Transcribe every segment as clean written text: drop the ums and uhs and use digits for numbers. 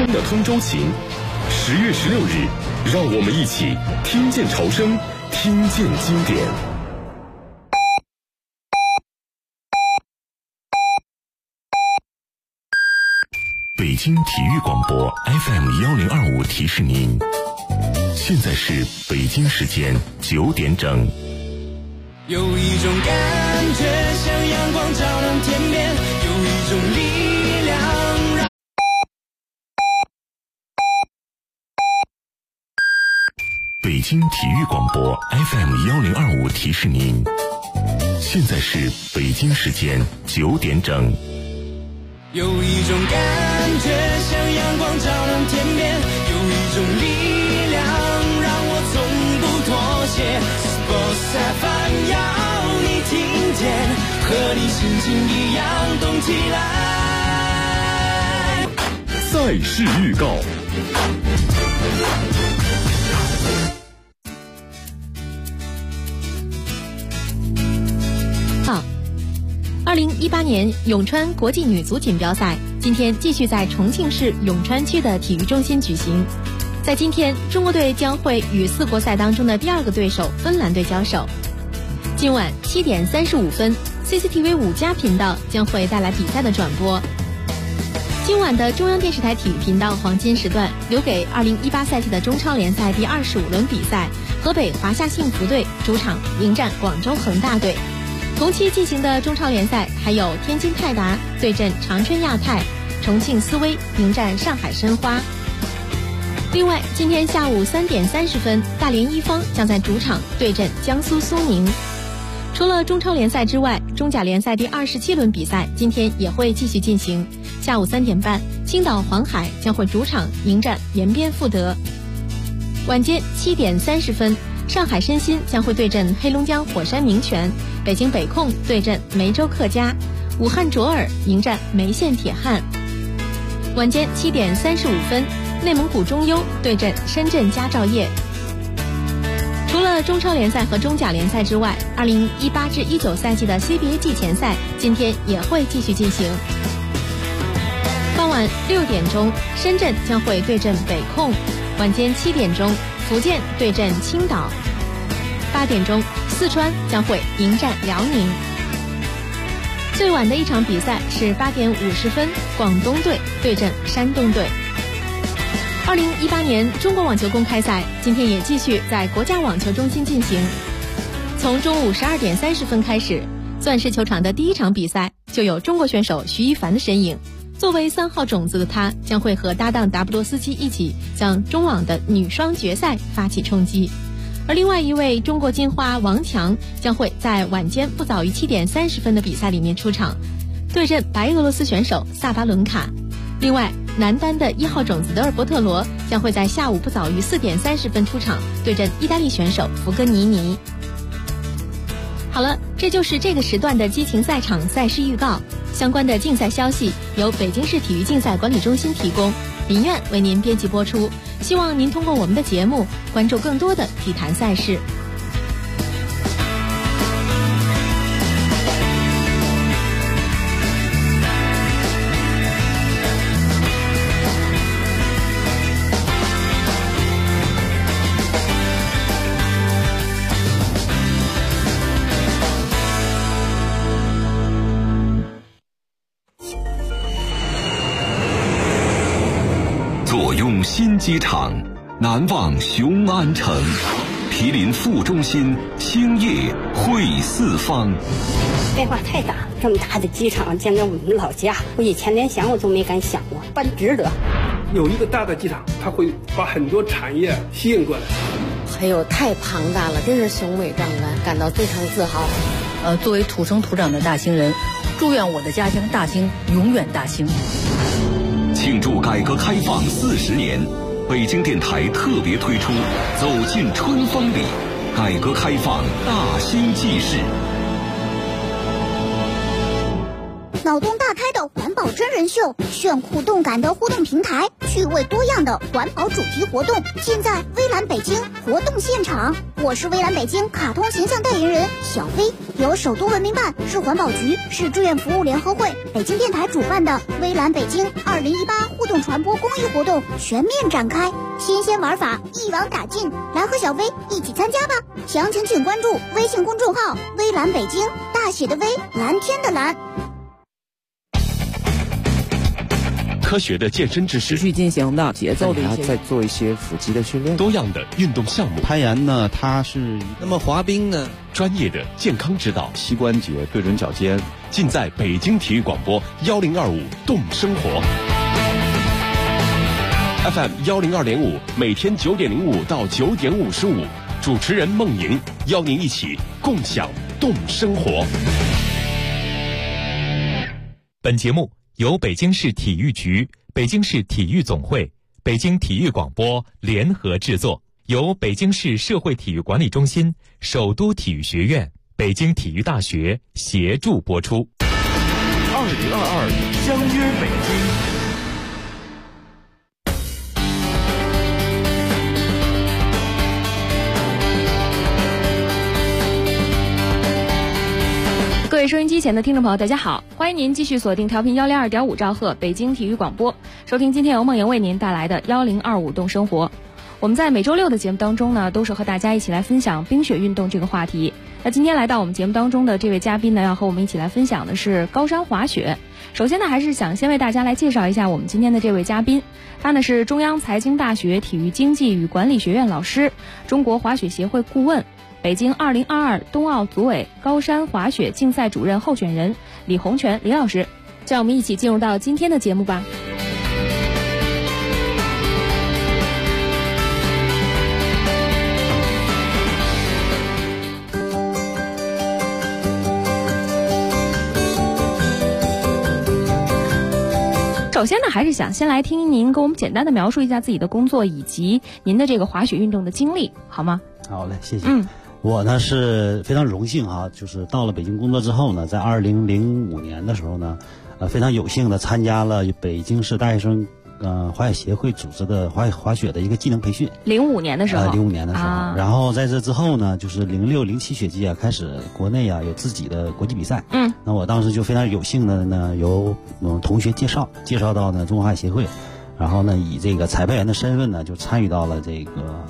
风的通州琴。10月16日，让我们一起听见潮声，听见经典。北京体育广播 FM1025提示您，现在是北京时间9点整。 有一种感觉像阳光照亮天边，有一种力量让北京体育广播 FM1025提示您，现在是北京时间9点整。 有一种感觉像阳光照亮天边，有一种力量让我从不妥协。Sports FM 要你听见，和你心情一样动起来。 赛事预告。 2018年永川国际女足锦标赛今天继续在重庆市永川区的体育中心举行。在今天，中国队将会与4国赛当中的第2个对手芬兰队交手。今晚7点35分 ，CCTV 5+频道将会带来比赛的转播。今晚的中央电视台体育频道黄金时段留给2018赛季的中超联赛第25轮比赛，河北华夏幸福队主场迎战广州恒大队。同期进行的中超联赛还有天津泰达对阵长春亚泰，重庆斯威迎战上海申花。另外，今天下午3点30分，大连一方将在主场对阵江苏苏宁。除了中超联赛之外，中甲联赛第27轮比赛今天也会继续进行。下午3点半，青岛黄海将会主场迎战延边富德。晚间7点30分，上海申鑫将会对阵黑龙江火山明泉，北京北控对阵梅州客家，武汉卓尔迎战梅县铁汉。晚间7点35分，内蒙古中优对阵深圳佳兆业。除了中超联赛和中甲联赛之外，2018至19赛季的 CBA 季前赛今天也会继续进行。傍晚6点钟，深圳将会对阵北控；晚间7点钟，福建对阵青岛；8点钟，四川将会迎战辽宁。最晚的一场比赛是8点50分，广东队对阵山东队。2018年中国网球公开赛今天也继续在国家网球中心进行。从中午12点30分开始，钻石球场的第一场比赛就有中国选手徐一凡的身影。作为3号种子的他，将会和搭档达布罗斯基一起向中网的女双决赛发起冲击。而另外一位中国金花王强将会在晚间不早于7点30分的比赛里面出场，对阵白俄罗斯选手萨巴伦卡。另外，男单的1号种子德尔伯特罗将会在下午不早于4点30分出场，对阵意大利选手福格尼尼。好了，这就是这个时段的激情赛场赛事预告。相关的竞赛消息由北京市体育竞赛管理中心提供，林苑为您编辑播出。希望您通过我们的节目关注更多的体坛赛事。 坐拥新机场，难忘雄安城。毗邻副中心，兴业汇四方。 变化太大，这么大的机场建在我们老家，我以前连想我都没敢想过，办值得。 有一个大的机场，它会把很多产业吸引过来。 哎呦，太庞大了，真是雄伟壮观，感到非常自豪。 作为土生土长的大兴人，祝愿我的家乡大兴永远大兴。 庆祝改革开放40年，北京电台特别推出《走进春风里》，改革开放大兴纪事。 脑洞大开的环保保真人秀，炫酷动感的互动平台，趣味多样的环保主题活动，现在微蓝北京活动现场。我是微蓝北京卡通形象代言人小薇，由首都文明办、市环保局、市志愿服务联合会、北京电台主办的微蓝北京2018互动传播公益活动全面展开，新鲜玩法一网打尽，来和小薇一起参加吧！详情请关注微信公众号微蓝北京，大写的微，蓝天的蓝。 科学的健身知识， 持续进行的节奏的一些， 再做一些腹肌的训练， 多样的运动项目。 攀岩呢，它是那么滑冰呢， 专业的健康指导， 膝关节对准脚尖， 尽在北京体育广播1025动生活 FM 102.5，每天9点05到9点55，主持人孟莹邀您一起共享动生活。 本节目由北京市体育局、北京市体育总会、北京体育广播联合制作，由北京市社会体育管理中心、首都体育学院、北京体育大学协助播出。 2022相约北京。 各位收音机前的听众朋友，大家好，欢迎您继续锁定调频102.5兆赫北京体育广播，收听今天由梦莹为您带来的1025动生活。我们在每周六的节目当中呢，都是和大家一起来分享冰雪运动这个话题。那今天来到我们节目当中的这位嘉宾呢，要和我们一起来分享的是高山滑雪。首先呢，还是想先为大家来介绍一下我们今天的这位嘉宾，他呢是中央财经大学体育经济与管理学院老师，中国滑雪协会顾问，北京2022冬奥组委高山滑雪竞赛主任候选人李洪泉李老师。让我们一起进入到今天的节目吧。首先呢，还是想先来听您给我们简单的描述一下自己的工作以及您的这个滑雪运动的经历，好吗？ 好嘞，谢谢。我呢是非常荣幸哈，就是到了北京工作之后呢，在2005年的时候呢，非常有幸的参加了北京市大学生滑雪协会组织的滑雪的一个技能培训。05年的时候。05年的时候。然后在这之后呢，就是06、07学季啊，开始国内啊有自己的国际比赛。那我当时就非常有幸的呢，由同学介绍到呢中国滑雪协会，然后呢以这个裁判员的身份呢，就参与到了这个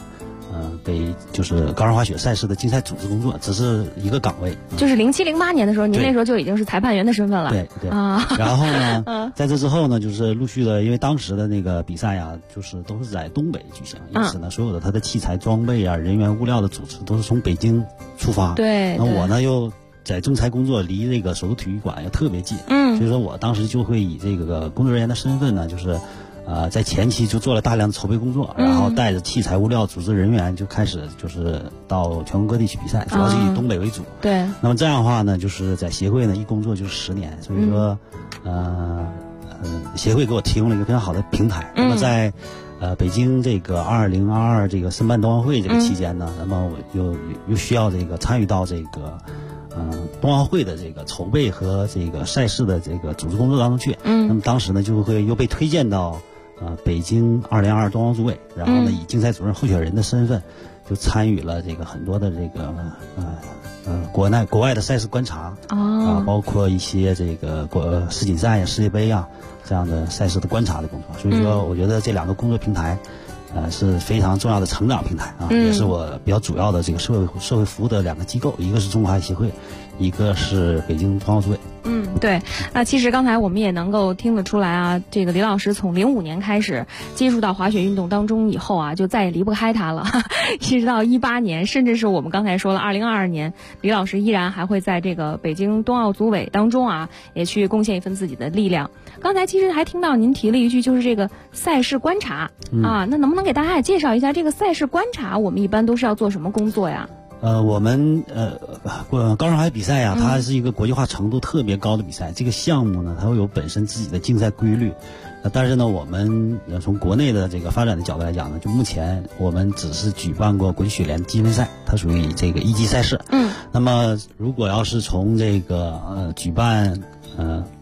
就是高山滑雪赛事的竞赛组织工作，只是一个岗位。就是07、08年的时候，您那时候就已经是裁判员的身份了。对啊。然后呢，在这之后呢，就是陆续的，因为当时的那个比赛呀，就是都是在东北举行，因此呢，所有的它的器材装备啊、人员物料的组织都是从北京出发。对。那我呢又在仲裁工作，离这个首都体育馆又特别近。所以说我当时就会以这个工作人员的身份呢，就是在前期就做了大量的筹备工作，然后带着器材物料、组织人员就开始就是到全国各地去比赛，主要是以东北为主。对。那么这样的话呢，就是在协会呢一工作就是10年，所以说协会给我提供了一个非常好的平台。那么在北京这个2022这个申办冬奥会这个期间呢，那么我又需要这个参与到这个冬奥会的这个筹备和这个赛事的这个组织工作当中去。那么当时呢就会又被推荐到北京2022冬奥组委，然后呢以竞赛主任候选人的身份，就参与了这个很多的这个国外的赛事观察包括一些这个世锦赛呀、世界杯啊这样的赛事的观察的工作。所以说，我觉得这两个工作平台是非常重要的成长平台啊，也是我比较主要的这个社会服务的两个机构，一个是中国滑雪协会，一个是北京冬奥组委。对。那其实刚才我们也能够听得出来啊，这个李老师从05年开始接触到滑雪运动当中以后啊，就再也离不开它了，一直到18年，甚至是我们刚才说了2022年，李老师依然还会在这个北京冬奥组委当中啊，也去贡献一份自己的力量。刚才其实还听到您提了一句，就是这个赛事观察啊，那能不能给大家也介绍一下这个赛事观察，我们一般都是要做什么工作呀？我们高山滑雪比赛呀，它是一个国际化程度特别高的比赛。这个项目呢，它会有本身自己的竞赛规律。但是呢，我们从国内的这个发展的角度来讲呢，就目前我们只是举办过国际雪联积分赛，它属于这个一级赛事。那么如果要是从这个举办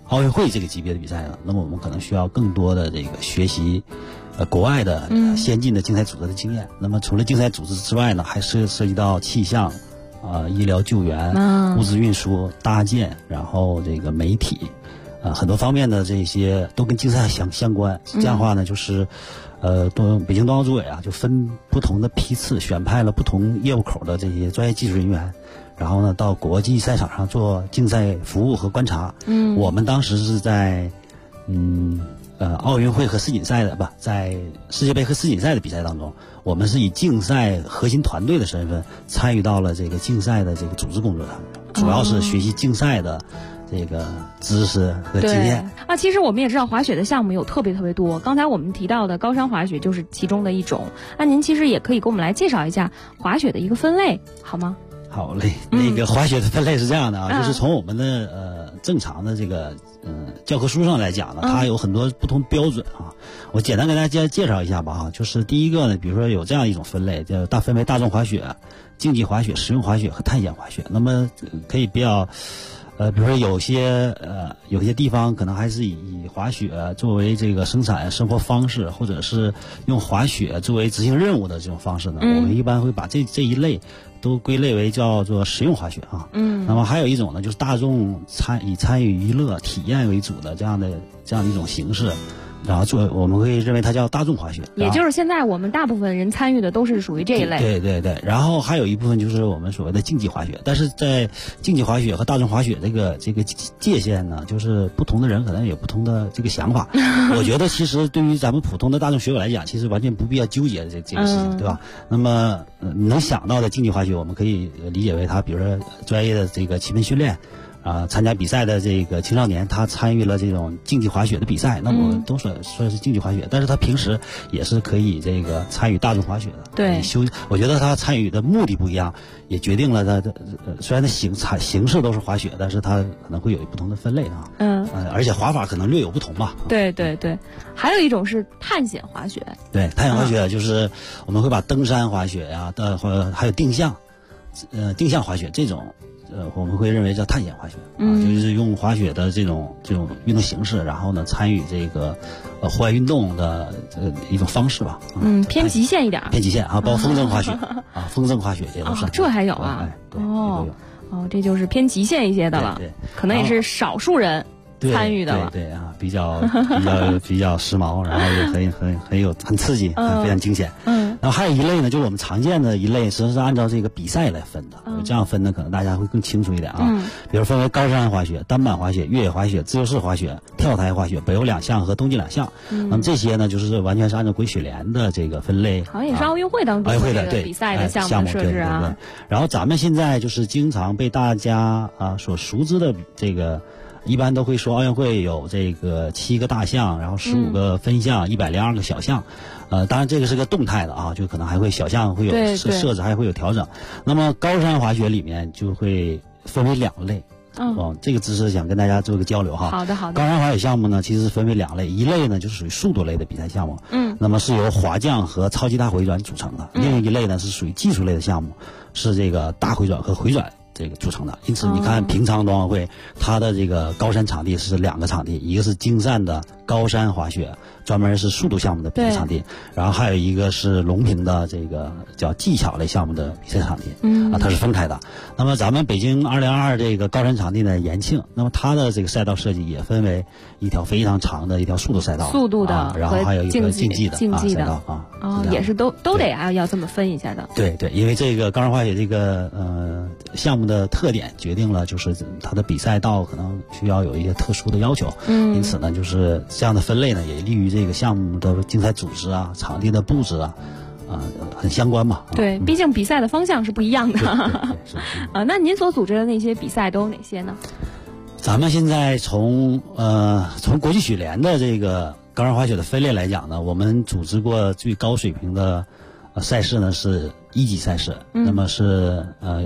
奥运会这个级别的比赛呢，那么我们可能需要更多的这个学习国外的先进的竞赛组织的经验。那么除了竞赛组织之外呢，还涉及到气象医疗救援、物资运输、搭建，然后这个媒体很多方面的这些都跟竞赛相关。这样的话呢，就是北京冬奥组委啊，就分不同的批次选派了不同业务口的这些专业技术人员，然后呢到国际赛场上做竞赛服务和观察。我们当时是在奥运会和世锦赛的在世界杯和世锦赛的比赛当中，我们是以竞赛核心团队的身份参与到了这个竞赛的这个组织工作当中，主要是学习竞赛的这个知识和经验其实我们也知道滑雪的项目有特别多，刚才我们提到的高山滑雪就是其中的一种。那您其实也可以给我们来介绍一下滑雪的一个分类，好吗？ 好嘞，那个滑雪的分类是这样的就是从我们的正常的这个教科书上来讲呢，它有很多不同标准我简单给大家介绍一下吧就是第一个呢，比如说有这样一种分类，分为大众滑雪、竞技滑雪、实用滑雪和探险滑雪。那么可以比较比如说有些地方可能还是以滑雪作为这个生产生活方式，或者是用滑雪作为执行任务的这种方式呢，我们一般会把这一类都归类为叫做实用滑雪那么还有一种呢，就是大众以参与娱乐体验为主的这样的一种形式，然后我们会认为它叫大众滑雪， 也就是现在我们大部分人参与的都是属于这一类。 对。然后还有一部分就是我们所谓的竞技滑雪，但是在竞技滑雪和大众滑雪这个界限呢，就是不同的人可能有不同的这个想法。我觉得其实对于咱们普通的大众学友来讲，其实完全不必要纠结这个事情，对吧？那么能想到的竞技滑雪，我们可以理解为它，比如说专业的这个骑兵训练。参加比赛的这个青少年，他参与了这种竞技滑雪的比赛，那我们都说是竞技滑雪，但是他平时也是可以这个参与大众滑雪的。 对， 我觉得他参与的目的不一样，也决定了他虽然他形式都是滑雪，但是他可能会有不同的分类而且滑法可能略有不同吧。 对，还有一种是探险滑雪。 对，探险滑雪就是我们会把登山滑雪还有定向滑雪这种。我们会认为叫探险滑雪就是用滑雪的这种运动形式，然后呢参与这个户外运动的一种方式吧。 偏极限一点。 偏极限包括风筝滑雪风筝滑雪也都是。 这还有这就是偏极限一些的了。 对， 可能也是少数人参与的了。 对比较时髦，然后也很刺激，非常惊险。然后还有一类呢，就是我们常见的一类，实际上是按照这个比赛来分的。这样分呢，可能大家会更清楚一点比如分为高山滑雪、单板滑雪、越野滑雪、自由式滑雪、跳台滑雪、北欧2项和冬季2项。那么这些呢，就是完全是按照国际雪联的这个分类。 好像也是奥运会当中的比赛的项目设置对。然后咱们现在就是经常被大家所熟知的这个。一般都会说奥运会有这个7个大项，然后15个分项，102个小项。当然这个是个动态的就可能还会小项会有设置，还会有调整。那么高山滑雪里面就会分为2类。这个知识想跟大家做个交流好的。 高山滑雪项目呢，其实分为2类，一类呢就是属于速度类的比赛项目，那么是由滑降和超级大回转组成的。另一类呢是属于技术类的项目，是这个大回转和回转这个组成的。因此你看平昌冬奥会它的这个高山场地是2个场地，一个是京善的高山滑雪，专门是速度项目的比赛场地，然后还有一个是隆平的这个叫技巧类项目的比赛场地，它是分开的。那么咱们北京2022这个高山场地呢，延庆，那么它的这个赛道设计也分为一条非常长的一条速度赛道，然后还有一个竞技的赛道也是都得要这么分一下的。 对，因为这个高山滑雪这个项目的特点决定了，就是它的比赛道可能需要有一些特殊的要求，因此呢，就是这样的分类呢，也利于这个项目的竞赛组织场地的布置很相关嘛。 对，毕竟比赛的方向是不一样的。对那您所组织的那些比赛都有哪些呢？ 咱们现在从国际雪联的这个高山滑雪的分类来讲呢，我们组织过最高水平的赛事呢是1级赛事，那么是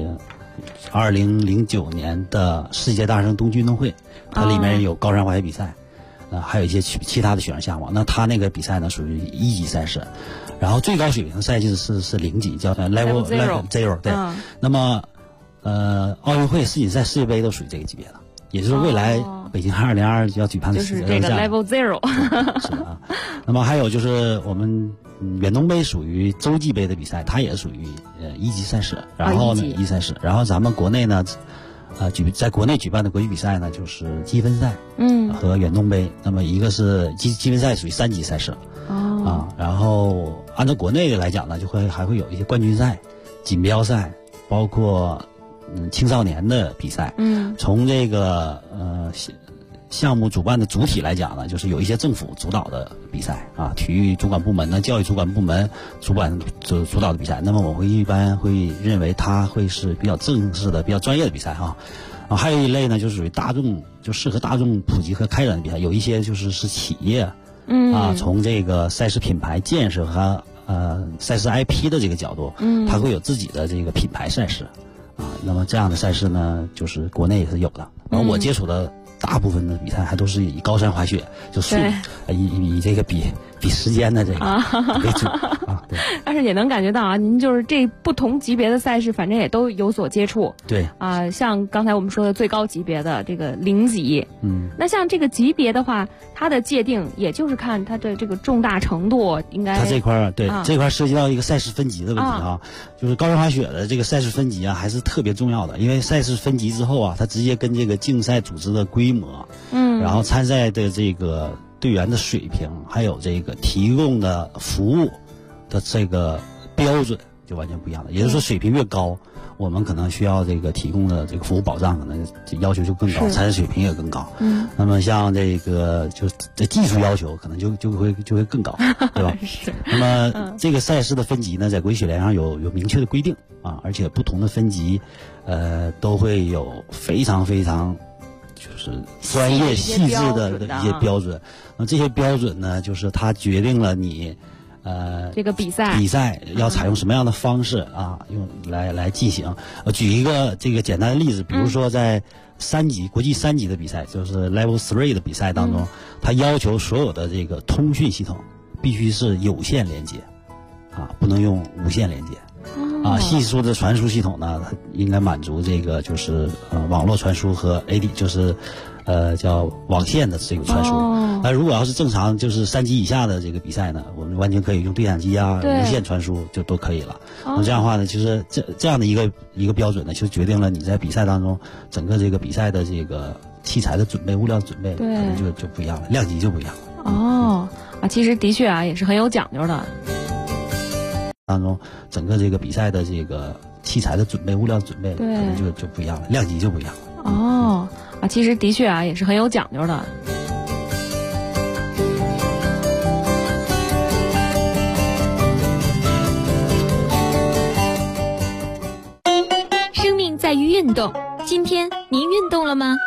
2009年的世界大学生冬季运动会，它里面有高山滑雪比赛，还有一些其他的雪上项目。那它那个比赛呢属于1级赛事，然后最高水平的赛季是0级，叫 Level Zero。对，那么奥运会、世锦赛、世界杯都属于这个级别的。 也就是未来北京2022要举办的就是这个 Level Zero。 是的啊。那么还有就是我们远东杯属于洲际杯的比赛，它也属于一级赛事，然后呢一级赛事，然后咱们国内呢。在国内举办的国际比赛呢，就是积分赛，和远东杯。那么一个是积分赛属于3级赛事，然后按照国内的来讲呢，还会有一些冠军赛、锦标赛，包括青少年的比赛。从这个项目主办的主体来讲呢，就是有一些政府主导的比赛啊，体育主管部门呢、教育主管部门主导的比赛。那么我一般会认为它会是比较正式的、比较专业的比赛哈。还有一类呢，就是属于大众，就适合大众普及和开展的比赛。有一些就是企业，从这个赛事品牌建设和赛事 IP 的这个角度，它会有自己的这个品牌赛事啊。那么这样的赛事呢，就是国内也是有的。然后我接触的大部分的比赛还都是以高山滑雪，就速度以这个比时间的这个为主啊。对。 但是也能感觉到啊，您就是这不同级别的赛事，反正也都有所接触。 对。 像刚才我们说的最高级别的这个0级，那像这个级别的话，它的界定也就是看它的这个重大程度，应该。 它这块这块涉及到一个赛事分级的问题啊，就是高山滑雪的这个赛事分级啊，还是特别重要的，因为赛事分级之后啊，它直接跟这个竞赛组织的规模，然后参赛的这个队员的水平，还有这个提供的服务的这个标准就完全不一样了。也就是说，水平越高，我们可能需要这个提供的这个服务保障可能要求就更高，参赛水平也更高。那么像这个就这技术要求可能就会更高，对吧？ 是。 那么这个赛事的分级呢，在国际雪联上有明确的规定啊，而且不同的分级，都会有非常非常就是专业细致的一些标准。那这些标准呢，就是它决定了你这个比赛要采用什么样的方式啊，用来进行。举一个这个简单的例子，比如说在国际3级的比赛，就是 Level 3的比赛当中，它要求所有的这个通讯系统必须是有线连接啊，不能用无线连接。系数的传输系统呢，它应该满足这个就是网络传输和 AD 就是叫网线的这个传输。那如果要是正常就是3级以下的这个比赛呢，我们完全可以用对讲机啊、无线传输就都可以了。那这样的话呢，其实这样的一个标准呢，就决定了你在比赛当中整个这个比赛的这个器材的准备、物料准备可能就不一样了，量级就不一样了。 其实的确啊，也是很有讲究的。 当中整个这个比赛的这个器材的准备、物料准备可能就不一样了，量级就不一样了。 其实的确啊，也是很有讲究的。 生命在于运动，今天您运动了吗？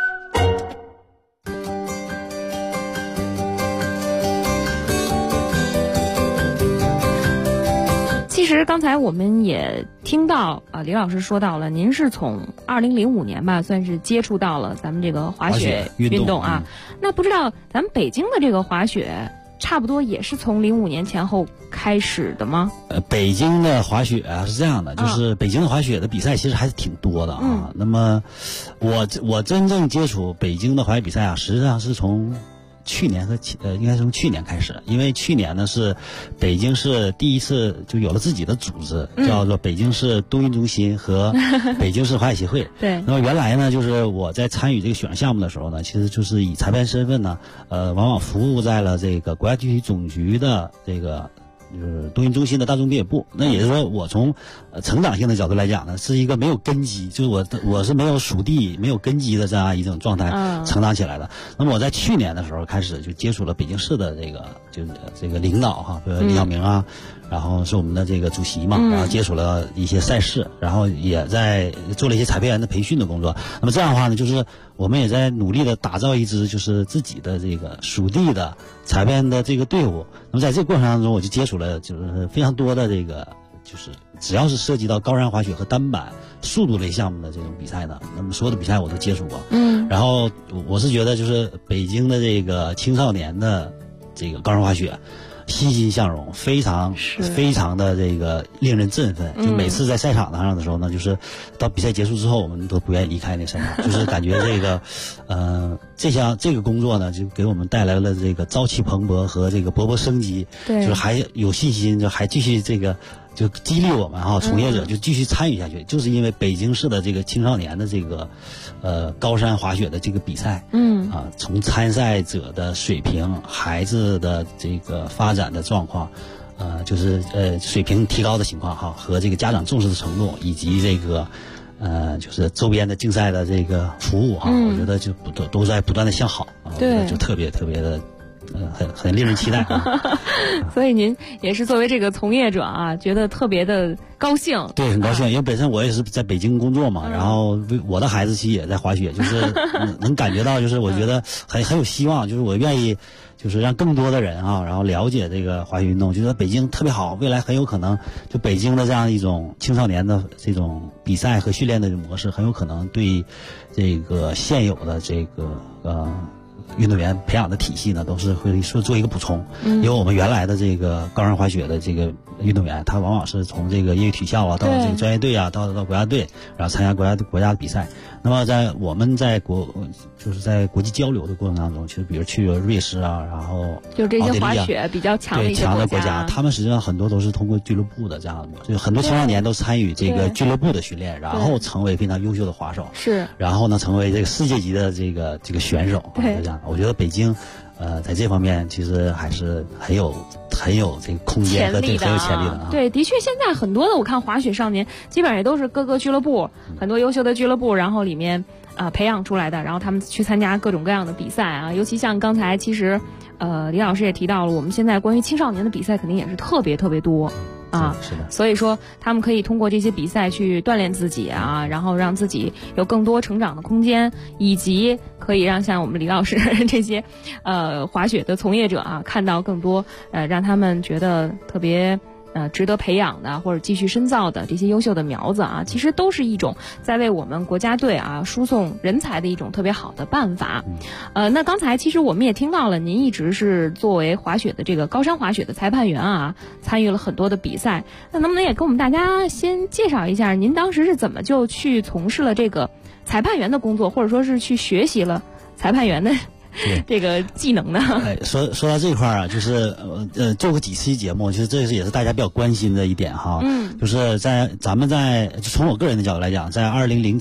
其实刚才我们也听到李老师说到了，您是从2005年吧，算是接触到了咱们这个滑雪运动啊。那不知道咱们北京的这个滑雪，差不多也是从05年前后开始的吗？ 北京的滑雪是这样的，就是北京的滑雪的比赛其实还是挺多的啊。那么我真正接触北京的滑雪比赛啊，实际上是从去年应该是从去年开始，因为去年呢是北京市第一次就有了自己的组织，叫做北京市冬运中心和北京市滑雪协会。 对。 那么原来呢，就是我在参与这个雪上项目的时候呢，其实就是以裁判身份呢，往往服务在了这个国家体育总局的这个就是冬运中心的大众越野部。那也就是说，我从成长性的角度来讲呢，是一个没有根基，就是我是没有属地、没有根基的这样一种状态成长起来的。那么我在去年的时候开始就接触了北京市的就是这个领导哈，比如李晓明啊，然后是我们的这个主席嘛，然后接触了一些赛事，然后也在做了一些裁判员的培训的工作。那么这样的话呢，就是我们也在努力的打造一支就是自己的这个属地的裁判的这个队伍。那么在这个过程当中，我就接触了就是非常多的这个就是只要是涉及到高山滑雪和单板速度类项目的这种比赛呢，那么所有的比赛我都接触过。然后我是觉得就是北京的这个青少年的这个高山滑雪， 欣欣向荣，非常的这个令人振奋。就每次在赛场上的时候呢，就是到比赛结束之后，我们都不愿意离开那赛场，就是感觉这个这个工作呢，就给我们带来了这个朝气蓬勃和这个勃勃生机，就是还有信心，就还继续这个。就激励我们从业者就继续参与下去，就是因为北京市的这个青少年的这个高山滑雪的这个比赛，从参赛者的水平、孩子的这个发展的状况，就是水平提高的情况和这个家长重视的程度，以及这个就是周边的竞赛的这个服务我觉得就都在不断的向好对， 就特别的。很令人期待所以您也是作为这个从业者觉得特别的高兴。 对，很高兴，因为本身我也是在北京工作嘛，然后我的孩子其实也在滑雪，就是能感觉到，就是我觉得很有希望，就是我愿意就是让更多的人然后了解这个滑雪运动，觉得北京特别好，未来很有可能就北京的这样一种青少年的这种比赛和训练的模式，很有可能对这个现有的这个运动员培养的体系呢，都是会做一个补充。因为我们原来的这个高山滑雪的这个运动员，他往往是从这个业余体校到这个专业队到国家队，然后参加国家的比赛。那么我们在就是在国际交流的过程当中，其实比如去瑞士然后就这些滑雪比较强的一些国家，他们实际上很多都是通过俱乐部的这样的，就很多青少年都参与这个俱乐部的训练，然后成为非常优秀的滑手，然后呢成为这个世界级的这个选手，这样。我觉得北京在这方面其实还是很有这个空间和很有潜力的对，的确，现在很多的我看滑雪少年基本上也都是各个俱乐部，很多优秀的俱乐部，然后里面培养出来的，然后他们去参加各种各样的比赛尤其像刚才其实李老师也提到了，我们现在关于青少年的比赛肯定也是特别多。 是的， 所以说他们可以通过这些比赛去锻炼自己然后让自己有更多成长的空间，以及可以让像我们李老师这些滑雪的从业者看到更多让他们觉得特别值得培养的或者继续深造的这些优秀的苗子其实都是一种在为我们国家队输送人才的一种特别好的办法。那刚才其实我们也听到了，您一直是作为滑雪的这个高山滑雪的裁判员参与了很多的比赛。那能不能也跟我们大家先介绍一下，您当时是怎么就去从事了这个裁判员的工作，或者说是去学习了裁判员的这个技能呢？ 说到这块就是做过几期节目，其实这也是大家比较关心的一点就是咱们从我个人的角度来讲，在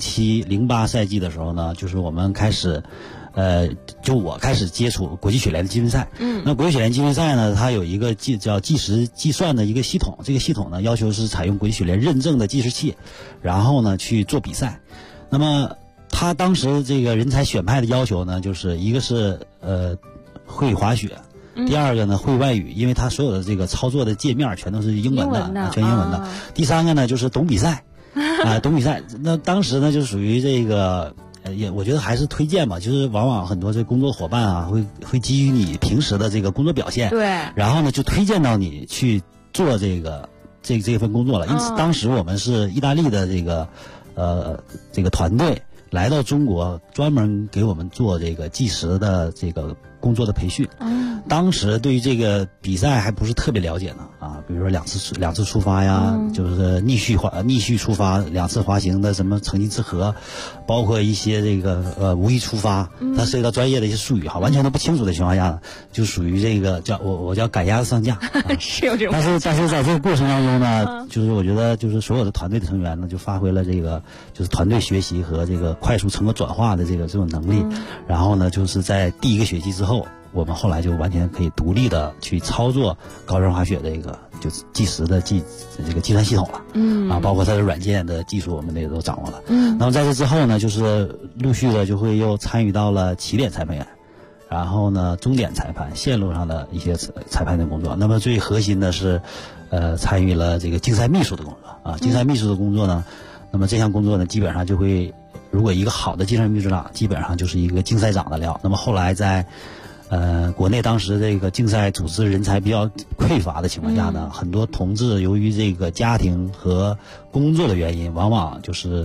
2007-08赛季的时候呢，就是我们开始就我开始接触国际雪联的积分赛。那国际雪联积分赛呢，它有一个叫计时计算的一个系统，这个系统呢要求是采用国际雪联认证的计时器，然后呢去做比赛。那么他当时这个人才选派的要求呢，就是一个是会滑雪，第二个呢会外语，因为他所有的这个操作的界面全都是英文的，全英文的。第三个呢就是懂比赛懂比赛。那当时呢就属于这个我觉得还是推荐吧，就是往往很多这工作伙伴会基于你平时的这个工作表现， 对， 然后呢就推荐到你去做这份工作了。因此当时我们是意大利的这个团队来到中国，专门给我们做这个计时的这个工作的培训。当时对于这个比赛还不是特别了解呢比如说两次出发呀，就是逆序出发，2次滑行的什么成绩之和，包括一些这个无意出发，它涉及到专业的一些术语完全都不清楚的情况下呢，就属于这个叫我叫赶鸭子上架是有这种。 但是在这个过程当中呢，就是我觉得就是所有的团队的成员呢，就发挥了这个就是团队学习和这个快速成果转化的这种能力。然后呢，就是在第一个学期之后，我们后来就完全可以独立的去操作高山滑雪的一个就是计时的这个计算系统了。包括它的软件的技术我们也都掌握了。那么在这之后呢，就是陆续的就会又参与到了起点裁判员，然后呢终点裁判，线路上的一些裁判的工作。那么最核心的是参与了这个竞赛秘书的工作竞赛秘书的工作呢，那么这项工作呢基本上就会，如果一个好的竞赛秘书长基本上就是一个竞赛长的料。那么后来在国内当时这个竞赛组织人才比较匮乏的情况下呢，很多同志由于这个家庭和工作的原因，往往就是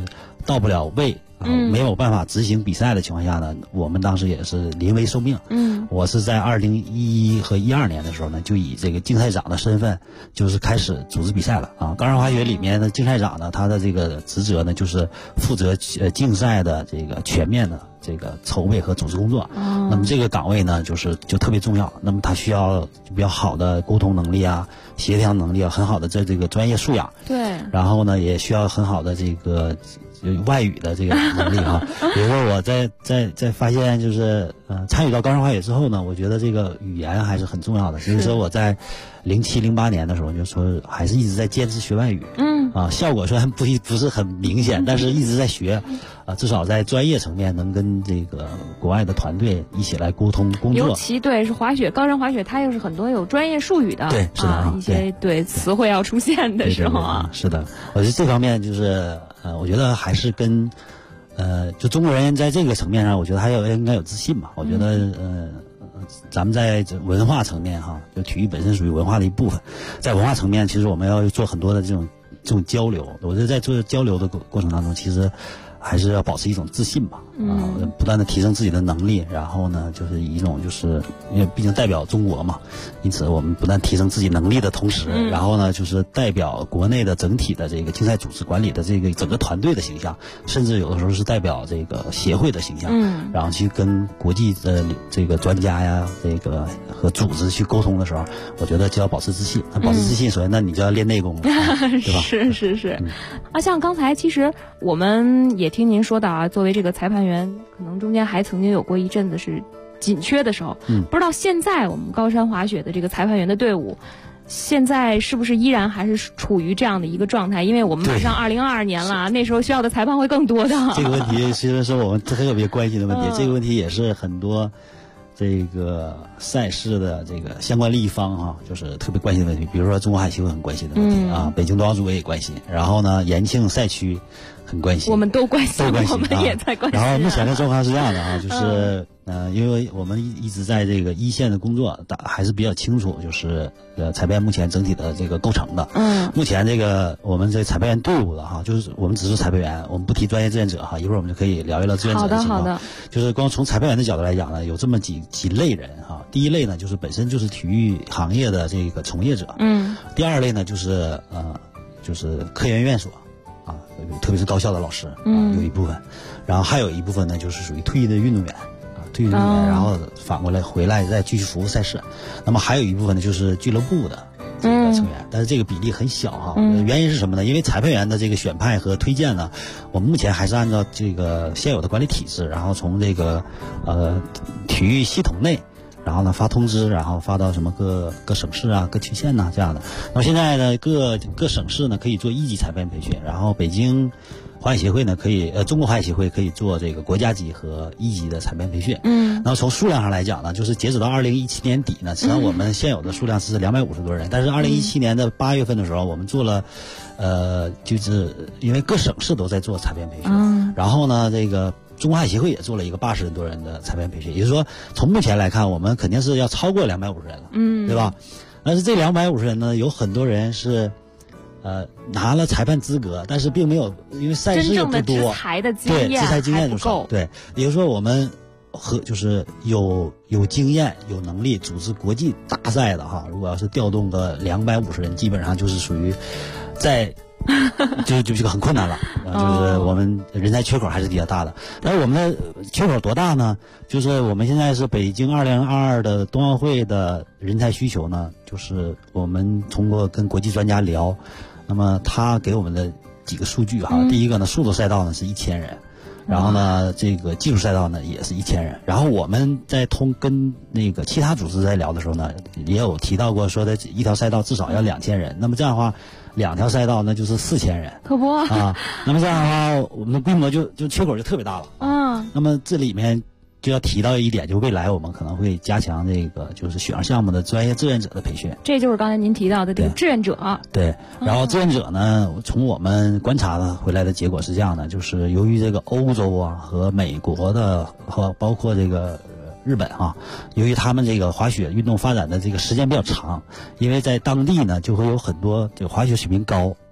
到不了位。没有办法执行比赛的情况下呢，我们当时也是临危受命。我是在2011和12年的时候呢，就以这个竞赛长的身份，就是开始组织比赛了啊。高山滑雪里面的竞赛长呢，他的这个职责呢，就是负责竞赛的这个全面的这个筹备和组织工作。那么这个岗位呢，就特别重要。那么他需要比较好的沟通能力啊，协调能力啊，很好的这个专业素养。 对。 然后呢，也需要很好的这个外语的这个能力啊。比如说我在发现就是参与到高山滑雪之后呢，我觉得这个语言还是很重要的。所以说我在07、08年的时候就说还是一直在坚持学外语。效果虽然不是很明显，但是一直在学。至少在专业层面能跟这个国外的团队一起来沟通工作。 尤其对是滑雪，高山滑雪它又是很多有专业术语的， 对，是的， 一些对词汇要出现的时候啊， 是的，我觉得这方面就是我觉得还是跟就中国人在这个层面上，我觉得应该有自信吧。我觉得咱们在文化层面哈，就体育本身属于文化的一部分，在文化层面，其实我们要做很多的这种交流。我觉得在做交流的过程当中，其实还是要保持一种自信吧，不断的提升自己的能力，然后呢，就是以一种就是因为毕竟代表中国嘛，因此我们不断提升自己能力的同时，然后呢，就是代表国内的整体的这个竞赛组织管理的这个整个团队的形象，甚至有的时候是代表这个协会的形象，然后去跟国际的这个专家呀，这个和组织去沟通的时候，我觉得就要保持自信。那保持自信，首先那你就要练内功，对吧？ 是。像刚才其实我们也听您说到啊，作为这个裁判员，可能中间还曾经有过一阵子是紧缺的时候。不知道现在我们高山滑雪的这个裁判员的队伍，现在是不是依然还是处于这样的一个状态？因为我们马上2022年了，那时候需要的裁判会更多的。 这个问题其实是我们特别关心的问题，这个问题也是很多这个赛事的这个相关利益方哈，就是特别关心的问题。比如说中国海协会很关心的问题啊，北京冬奥组委也关心，然后呢，延庆赛区很关心， 我们都关心，我们也在关心。 然后目前的状况是这样的啊，就是因为我们一直在这个一线的工作，还是比较清楚，就是裁判目前整体的这个构成的。目前这个我们这裁判员队伍的哈，就是我们只是裁判员，我们不提专业志愿者哈，一会儿我们就可以聊一聊志愿者的情况。 好的。 就是光从裁判员的角度来讲呢，有这么几类人哈。第一类呢，就是本身就是体育行业的这个从业者。第二类呢，就是科研院所。特别是高校的老师有一部分，然后还有一部分呢，就是属于退役的运动员退役的运动员，然后反过来回来再继续服务赛事。那么还有一部分呢，就是俱乐部的这个成员，但是这个比例很小哈。原因是什么呢？因为裁判员的这个选派和推荐呢，我们目前还是按照这个现有的管理体制，然后从这个体育系统内。然后呢，发通知，然后发到什么各省市啊、各区县呐这样的。那么现在呢，各省市呢可以做一级裁判培训，然后北京滑雪协会呢可以中国滑雪协会可以做这个国家级和一级的裁判培训。然后从数量上来讲呢，就是截止到2017年底呢，实际上我们现有的数量是250多人，但是2017年的8月份的时候，我们做了就是因为各省市都在做裁判培训，然后呢这个。中国滑雪协会也做了一个80多人的裁判培训，也就是说，从目前来看，我们肯定是要超过250人了，对吧？但是这250人呢，有很多人是，拿了裁判资格，但是并没有，因为赛事也不多， 执裁的经验对，执裁经验就少，对，也就是说，我们就是有经验、有能力组织国际大赛的哈，如果要是调动个250人，基本上就是属于在。就这个很困难了，就是我们人才缺口还是比较大的。但是我们的缺口多大呢？就是我们现在是北京2022的冬奥会的人才需求呢，就是我们通过跟国际专家聊，那么他给我们的几个数据哈，第一个呢，速度赛道呢是1000人。然后呢，这个技术赛道呢也是1000人。然后我们在跟那个其他组织在聊的时候呢，也有提到过说的一条赛道至少要2000人。那么这样的话，2条赛道那就是4000人。 可不啊。那么这样的话，我们的规模就缺口就特别大了。那么这里面就要提到一点，就未来我们可能会加强这个就是雪上项目的专业志愿者的培训。 这就是刚才您提到的这个志愿者。 对，然后志愿者呢，从我们观察回来的结果是这样的，就是由于这个欧洲啊和美国的和包括这个日本啊，由于他们这个滑雪运动发展的这个时间比较长，因为在当地呢就会有很多这个滑雪水平高。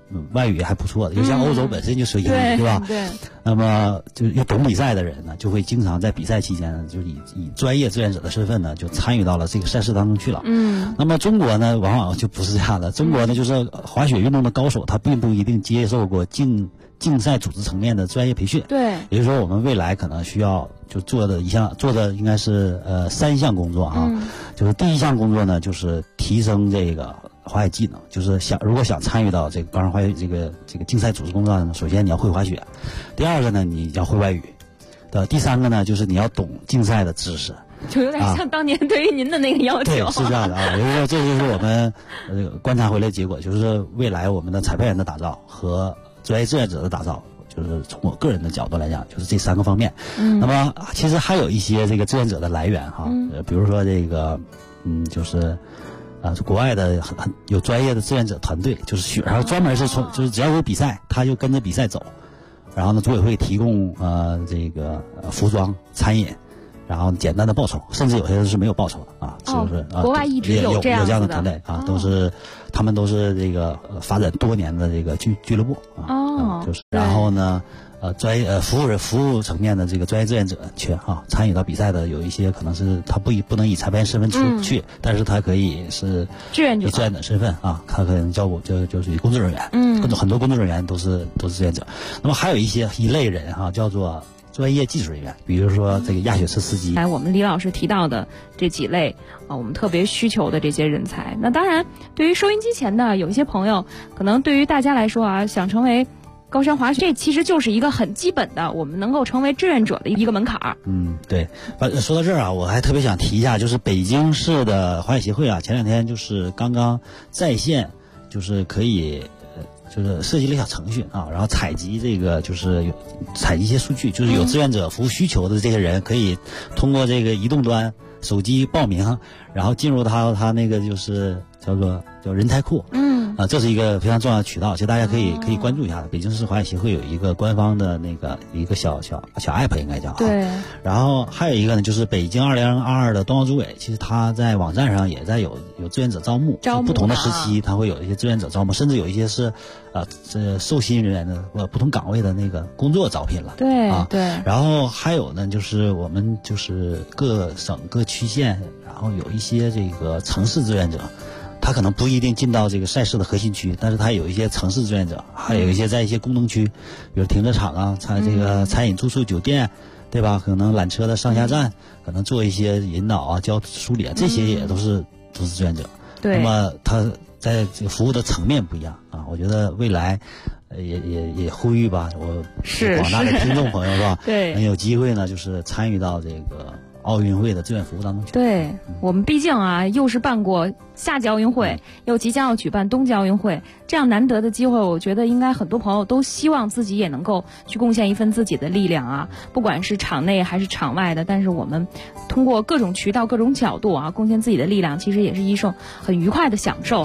外语还不错的，就像欧洲本身就说英语，对吧？ 对。 那么就有懂比赛的人呢，就会经常在比赛期间呢，就以专业志愿者的身份呢，就参与到了这个赛事当中去了。那么中国呢，往往就不是这样的。中国呢，就是滑雪运动的高手，他并不一定接受过竞赛组织层面的专业培训。 对。 也就是说，我们未来可能需要就做的应该是3项工作哈。就是第一项工作呢，就是提升这个滑雪技能，就是如果想参与到这个高山滑雪这个竞赛组织工作呢，首先你要会滑雪，第二个呢你要会外语，第三个呢就是你要懂竞赛的知识， 就有点像当年对于您的那个要求。 对，是这样的啊。也就是说，这就是我们观察回来的结果，就是未来我们的裁判员的打造和专业志愿者的打造，就是从我个人的角度来讲，就是这3个方面。那么其实还有一些这个志愿者的来源哈，比如说这个就是国外的很有专业的志愿者团队，就是雪上专门是就是只要有比赛，他就跟着比赛走。然后呢，组委会提供这个服装、餐饮，然后简单的报酬，甚至有些是没有报酬的啊，就是国外一直有这样的团队啊，他们都是这个发展多年的这个俱乐部啊，就是然后呢。专业服务层面的这个专业志愿者参与到比赛的有一些可能是他不能以裁判员身份出去，但是他可以是志愿者， 以志愿者身份啊，他可能就属于工作人员，很多工作人员都是志愿者。那么还有一类人叫做专业技术人员，比如说这个压雪车司机。 我们李老师提到的这几类我们特别需求的这些人才。那当然，对于收音机前的有一些朋友，可能对于大家来说想成为高山滑雪，这其实就是一个很基本的，我们能够成为志愿者的一个门槛。 对。说到这儿我还特别想提一下，就是北京市的滑雪协会前两天就是刚刚在线，就是可以就是设计了一小程序然后采集这个就是采集一些数据，就是有志愿者服务需求的这些人可以通过这个移动端手机报名，然后进入他那个就是叫人才库。这是一个非常重要的渠道，其实大家可以关注一下。北京市滑雪协会有一个官方的那个一个小 app 应该叫。 对。 然后还有一个呢，就是北京2022的冬奥组委，其实他在网站上也在有志愿者招募不同的时期，他会有一些志愿者招募，甚至有一些是受薪人员的不同岗位的那个工作招聘了。 对。对。 然后还有呢，就是我们就是各省各区县，然后有一些这个城市志愿者。他可能不一定进到这个赛事的核心区，但是他有一些城市志愿者，还有一些在一些功能区，比如停车场这个餐饮住宿酒店，对吧？可能缆车的上下站，可能做一些引导教梳理这些也都是志愿者。 对。 那么他在这个服务的层面不一样我觉得未来也呼吁吧，我广大的听众朋友是吧？ 对。 能有机会呢，就是参与到这个奥运会的志愿服务当中去。 对。我们毕竟又是办过夏季奥运会，又即将要举办冬季奥运会，这样难得的机会，我觉得应该很多朋友都希望自己也能够去贡献一份自己的力量不管是场内还是场外的，但是我们通过各种渠道各种角度贡献自己的力量，其实也是一种很愉快的享受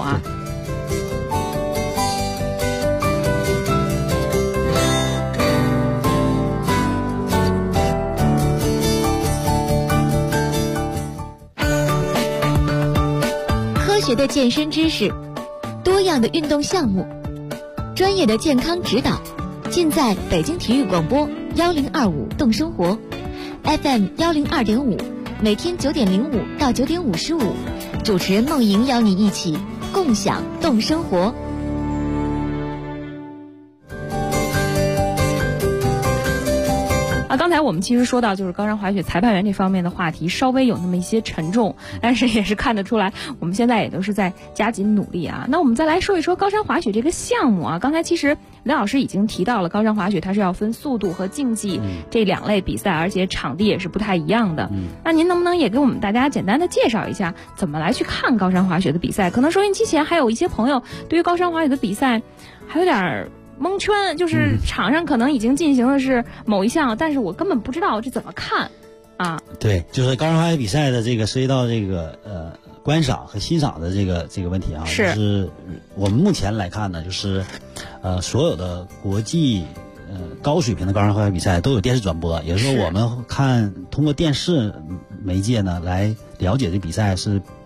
科学的健身知识，多样的运动项目，专业的健康指导，尽在北京体育广播1025动生活 FM 102.5，每天9点05到9点55，主持人梦莹邀你一起共享动生活。 刚才我们其实说到就是高山滑雪裁判员这方面的话题稍微有那么一些沉重，但是也是看得出来我们现在也都是在加紧努力那我们再来说一说高山滑雪这个项目刚才其实李老师已经提到了，高山滑雪它是要分速度和竞技这2类比赛，而且场地也是不太一样的。那您能不能也给我们大家简单的介绍一下怎么来去看高山滑雪的比赛？可能收音机前还有一些朋友对于高山滑雪的比赛还有点蒙圈，就是场上可能已经进行的是某一项，但是我根本不知道这怎么看对，就是高山滑雪比赛的这个涉及到这个观赏和欣赏的这个问题就是我们目前来看呢，就是所有的国际高水平的高山滑雪比赛都有电视转播，也就是说我们通过电视媒介呢来了解这比赛是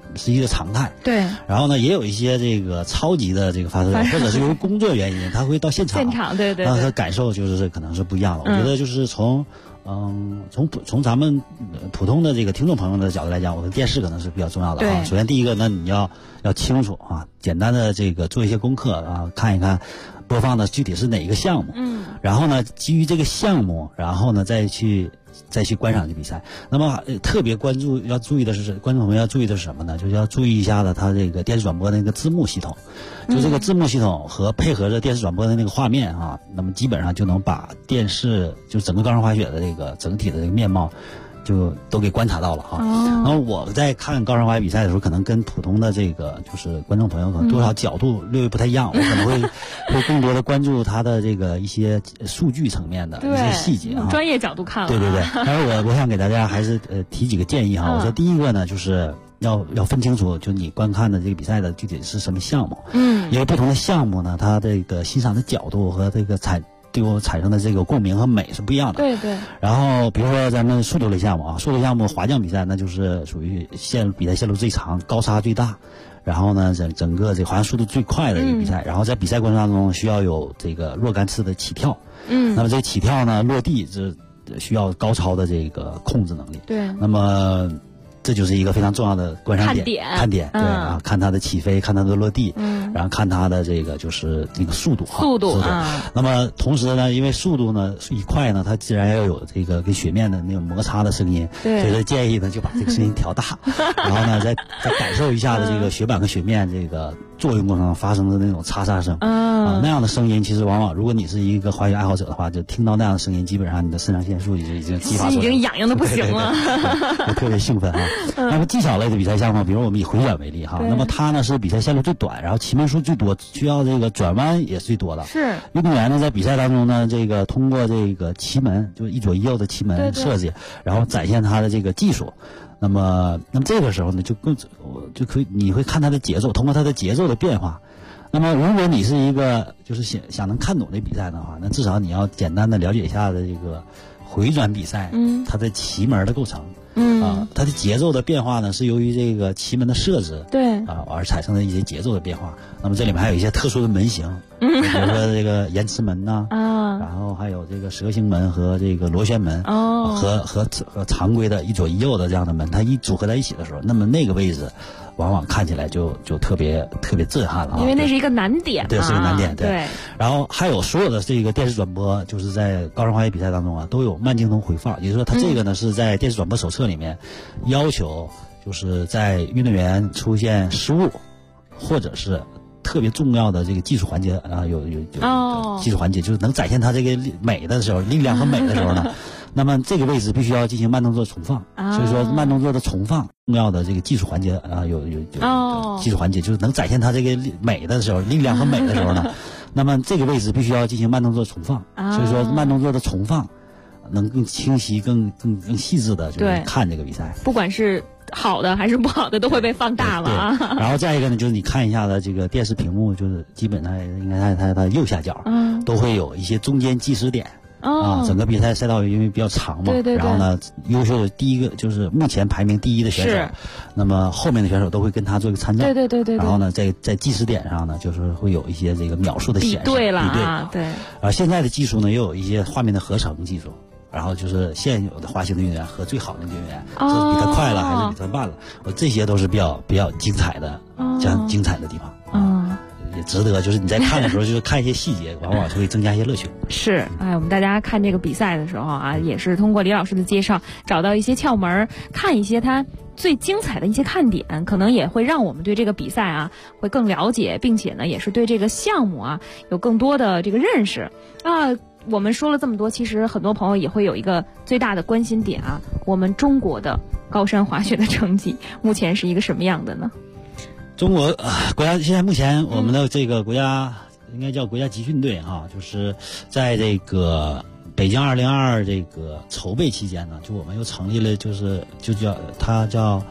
是一个常态。 对。 然后呢，也有一些这个超级的这个发射者，或者是由于工作原因，他会到现场。 对对。 他感受就是可能是不一样的。我觉得就是从咱们普通的这个听众朋友的角度来讲，我的电视可能是比较重要的啊。首先第一个呢，你要清楚啊，简单的这个做一些功课啊，看一看播放的具体是哪一个项目。然后呢，基于这个项目，然后呢再去观赏这比赛。那么特别观众朋友要注意的是什么呢？就是要注意一下的，它这个电视转播的那个字幕系统，就这个字幕系统和配合着电视转播的那个画面啊，那么基本上就能把电视就整个高山滑雪的这个整体的这个面貌就都给观察到了哈。然后我在看高山滑雪比赛的时候，可能跟普通的这个就是观众朋友可能多少角度略微不太一样，我可能会更多的关注他的这个一些数据层面的一些细节啊， 专业角度看了。 对。但是我想给大家还是提几个建议哈。我说第一个呢，就是要分清楚，就你观看的这个比赛的具体是什么项目。因为不同的项目呢，它这个欣赏的角度和这个对我产生的这个共鸣和美是不一样的。 对。 然后比如说咱们速度类项目啊，速度项目滑降比赛，那就是属于比赛线路最长、高差最大，然后呢整个这个滑降速度最快的一个比赛。然后在比赛过程当中需要有这个若干次的起跳。那么这个起跳呢，落地是需要高超的这个控制能力。 对。 那么这就是一个非常重要的观赏点，看点，对啊，看它的起飞，看它的落地，然后看它的这个就是那个速度啊。那么同时呢，因为速度呢一快呢，它自然要有这个跟雪面的那种摩擦的声音，所以说建议呢就把这个声音调大，然后呢再感受一下的这个雪板和雪面这个作用过程中发生的那种擦砂声那样的声音，其实往往如果你是一个滑雪爱好者的话，就听到那样的声音，基本上你的肾上腺素已经激发出来了， 已经痒痒的不行了， 就特别兴奋啊。那么技巧类的比赛项目，比如我们以回转为例哈，那么它呢是比赛线路最短，然后旗门数最多，需要这个转弯也是最多的。 是运动员呢在比赛当中呢，这个通过这个旗门，就是一左一右的旗门设计，然后展现他的这个技术。那么这个时候呢，就可以你会看他的节奏，通过他的节奏的变化。那么如果你是一个就是想能看懂这比赛的话，那至少你要简单的了解一下的这个回转比赛，它的旗门的构成。它的节奏的变化呢，是由于这个旗门的设置，而产生的一些节奏的变化。那么这里面还有一些特殊的门型，比如说这个延迟门呐，然后还有这个蛇形门和这个螺旋门，和常规的一左一右的这样的门，它一组合在一起的时候，那么那个位置往往看起来就特别震撼了， 因为那是一个难点嘛。 对，是个难点。对。然后还有所有的这个电视转播，就是在高山滑雪比赛当中啊，都有慢镜头回放，也就是说，它这个呢是在电视转播手册里面要求，就是在运动员出现失误或者是特别重要的这个技术环节啊，有技术环节，就是能展现它这个美的时候，力量和美的时候呢。那么这个位置必须要进行慢动作重放，所以说慢动作的重放重要的这个技术环节啊，有技术环节，就是能展现它这个美的时候，力量和美的时候呢，那么这个位置必须要进行慢动作重放，所以说慢动作的重放能更清晰、更细致的就是看这个比赛， 不管是好的还是不好的都会被放大了啊。 然后再一个呢，就是你看一下的这个电视屏幕，就是基本上应该它右下角都会有一些中间计时点。整个比赛赛道因为比较长嘛， 对， 然后呢，优秀的第一个就是目前排名第一的选手，那么后面的选手都会跟他做一个参照， 对。 然后呢，在计时点上呢，就是会有一些这个秒数的显示， 比对了啊，对。 现在的技术呢，也有一些画面的合成技术。然后就是现有的滑行的运动员和最好的运动员，是比他快了还是比他慢了？这些都是比较精彩的，这样精彩的地方。也值得，就是你在看的时候，就是看一些细节，往往就会增加一些乐趣。 是，我们大家看这个比赛的时候啊，也是通过李老师的介绍，找到一些窍门，看一些他最精彩的一些看点，可能也会让我们对这个比赛啊会更了解，并且呢，也是对这个项目啊有更多的这个认识啊。我们说了这么多，其实很多朋友也会有一个最大的关心点啊，我们中国的高山滑雪的成绩目前是一个什么样的呢？ 中国国家现在目前我们的这个国家应该叫国家集训队哈，就是在这个北京2022这个筹备期间呢，就我们又成立了，就叫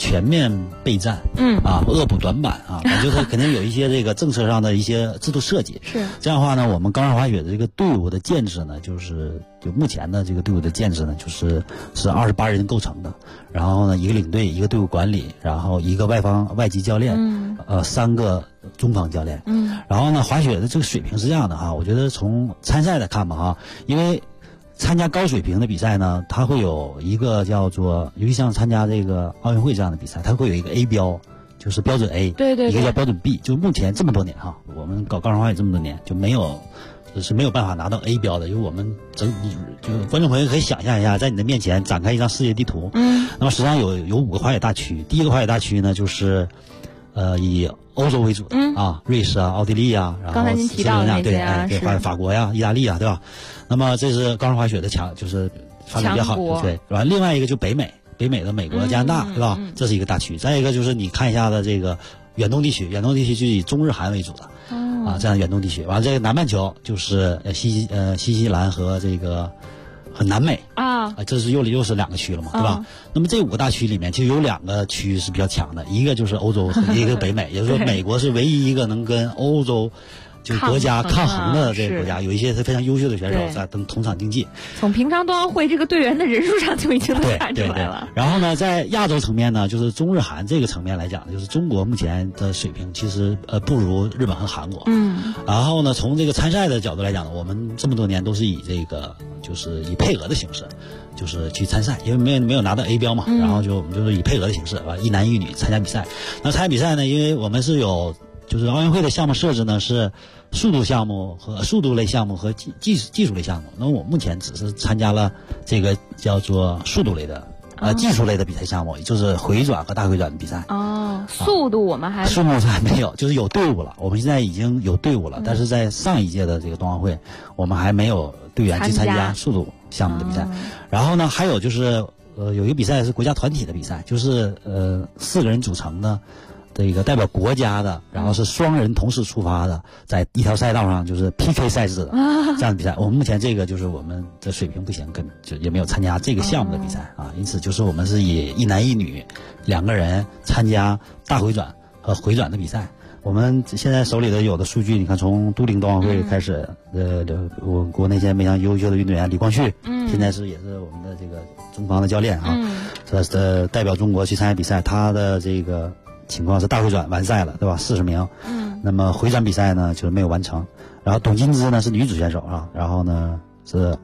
全面备战，恶补短板啊，就是肯定有一些这个政策上的一些制度设计。 是这样的话呢，我们高山滑雪的这个队伍的建制呢，就目前的这个队伍的建制呢，是28人构成的，然后呢，一个领队，一个队伍管理，然后一个外籍教练，3个中方教练，然后呢，滑雪的这个水平是这样的哈，我觉得从参赛来看吧哈，因为参加高水平的比赛呢，它会有一个叫做，尤其像参加这个奥运会这样的比赛，它会有一个 A 标，就是标准 A， 对， 一个叫标准 B， 就目前这么多年哈，我们搞高山滑雪这么多年就没有办法拿到 A 标的，因为我们就观众朋友可以想象一下，在你的面前展开一张世界地图，那么实际上有5个滑雪大区，第一个滑雪大区呢就是以欧洲为主的瑞士啊、奥地利啊，然后刚才您提到的那些对，法国呀、意大利啊，对吧？那么这是高山滑雪的就是发展比较好，对，是吧？另外一个就北美的美国、加拿大，对吧？这是一个大区。再一个就是你看一下的这个远东地区就以中日韩为主的这样远东地区。完了，这个南半球就是新西兰和这个和南美这是又是2个区了嘛，对吧？那么这5个大区里面就有2个区是比较强的，一个就是欧洲，一个北美，也就是说美国是唯一一个能跟欧洲就国家抗衡的这个国家，有一些是非常优秀的选手在同场竞技。 从平常冬奥会这个队员的人数上就已经能看出来了。 然后呢，在亚洲层面呢，就是中日韩这个层面来讲，就是中国目前的水平其实不如日本和韩国。然后呢，从这个参赛的角度来讲呢，我们这么多年都是以这个就是以配额的形式，就是去参赛，因为没有拿到 A 标嘛，然后我们就是以配额的形式一男一女参加比赛。那参加比赛呢，因为我们是有就是奥运会的项目设置呢是速度类项目和技术类项目。那我目前只是参加了这个叫做速度类的技术类的比赛项目，也就是回转和大回转的比赛。 速度我们速度还没有，就是有队伍了。我们现在已经有队伍了，但是在上一届的这个冬奥会，我们还没有队员去参加速度项目的比赛。然后呢，还有就是有一个比赛是国家团体的比赛，就是4个人组成的。这个代表国家的，然后是双人同时出发的，在一条赛道上就是 PK 赛制的这样的比赛。我们目前这个就是我们的水平不行，就也没有参加这个项目的比赛因此就是我们是以一男一女2个人参加大回转和回转的比赛。我们现在手里的有的数据，你看从都灵冬奥会开始，我国内现在非常优秀的运动员李光旭，现在也是我们的这个中方的教练这代表中国去参加比赛，他的这个情况是大回转完赛了，对吧？40名。那么回转比赛呢，就是没有完成。然后董金芝呢是女子选手然后呢是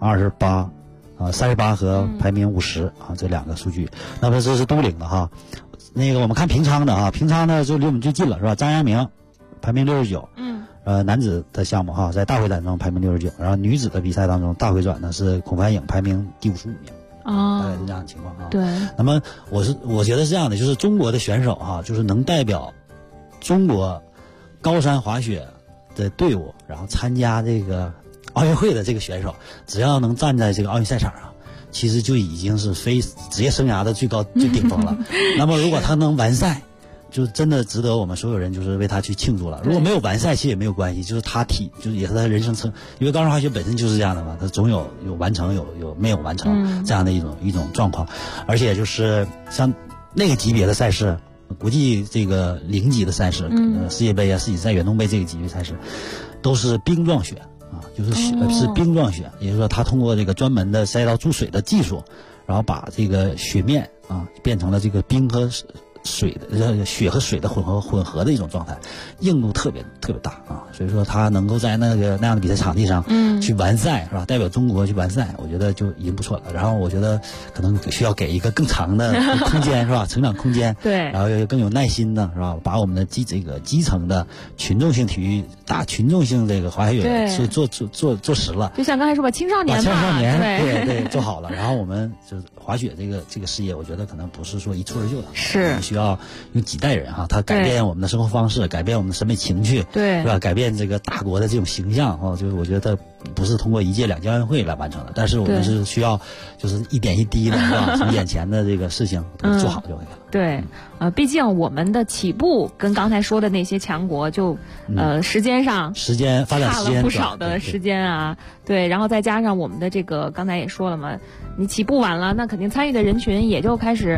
38和排名50这2个数据。那么这是都灵的哈。那个我们看平昌的平昌呢就离我们最近了，是吧？张阳明排名69。男子的项目在大回转中排名69，然后女子的比赛当中大回转呢是孔凡颖排名第55名。大概是这样的情况对。 那么我觉得是这样的，就是中国的选手就是能代表中国高山滑雪的队伍，然后参加这个奥运会的这个选手，只要能站在这个奥运赛场上，其实就已经是非职业生涯的最顶峰了。那么如果他能完赛，就真的值得我们所有人就是为他去庆祝了。如果没有完赛，其实也没有关系，就是就是也是他人生因为高山滑雪本身就是这样的嘛，他总有完成有没有完成这样的一种状况。而且就是像那个级别的赛事，国际这个0级的赛事，世界杯世锦赛、远东杯这个级别赛事，都是冰状雪就是是冰状雪，也就是说他通过这个专门的赛道注水的技术，然后把这个雪面变成了这个冰和雪和水的混合的一种状态，硬度特别大所以说他能够在那样的比赛场地上去完赛，是吧？代表中国去完赛，我觉得就已经不错了。然后我觉得可能需要给一个更长的空间，是吧？成长空间。 对。 然后更有耐心的，是吧？把我们的基层的群众性体育、大群众性这个滑雪是做实了。 就像刚才说吧，青少年对做好了。然后我们就是滑雪这个事业，我觉得可能不是说一蹴而就的， 是需要用几代人他改变我们的生活方式，改变我们的审美情趣， 对， 是吧？改变这个大国的这种形象就是我觉得不是通过1届2届奥运会来完成的，但是我们是需要就是一点一滴的，是吧？从眼前的这个事情做好就可以了。 对，毕竟我们的起步跟刚才说的那些强国就时间发展时间差了不少的时间对，然后再加上我们的这个刚才也说了嘛，你起步晚了，那肯定参与的人群也就开始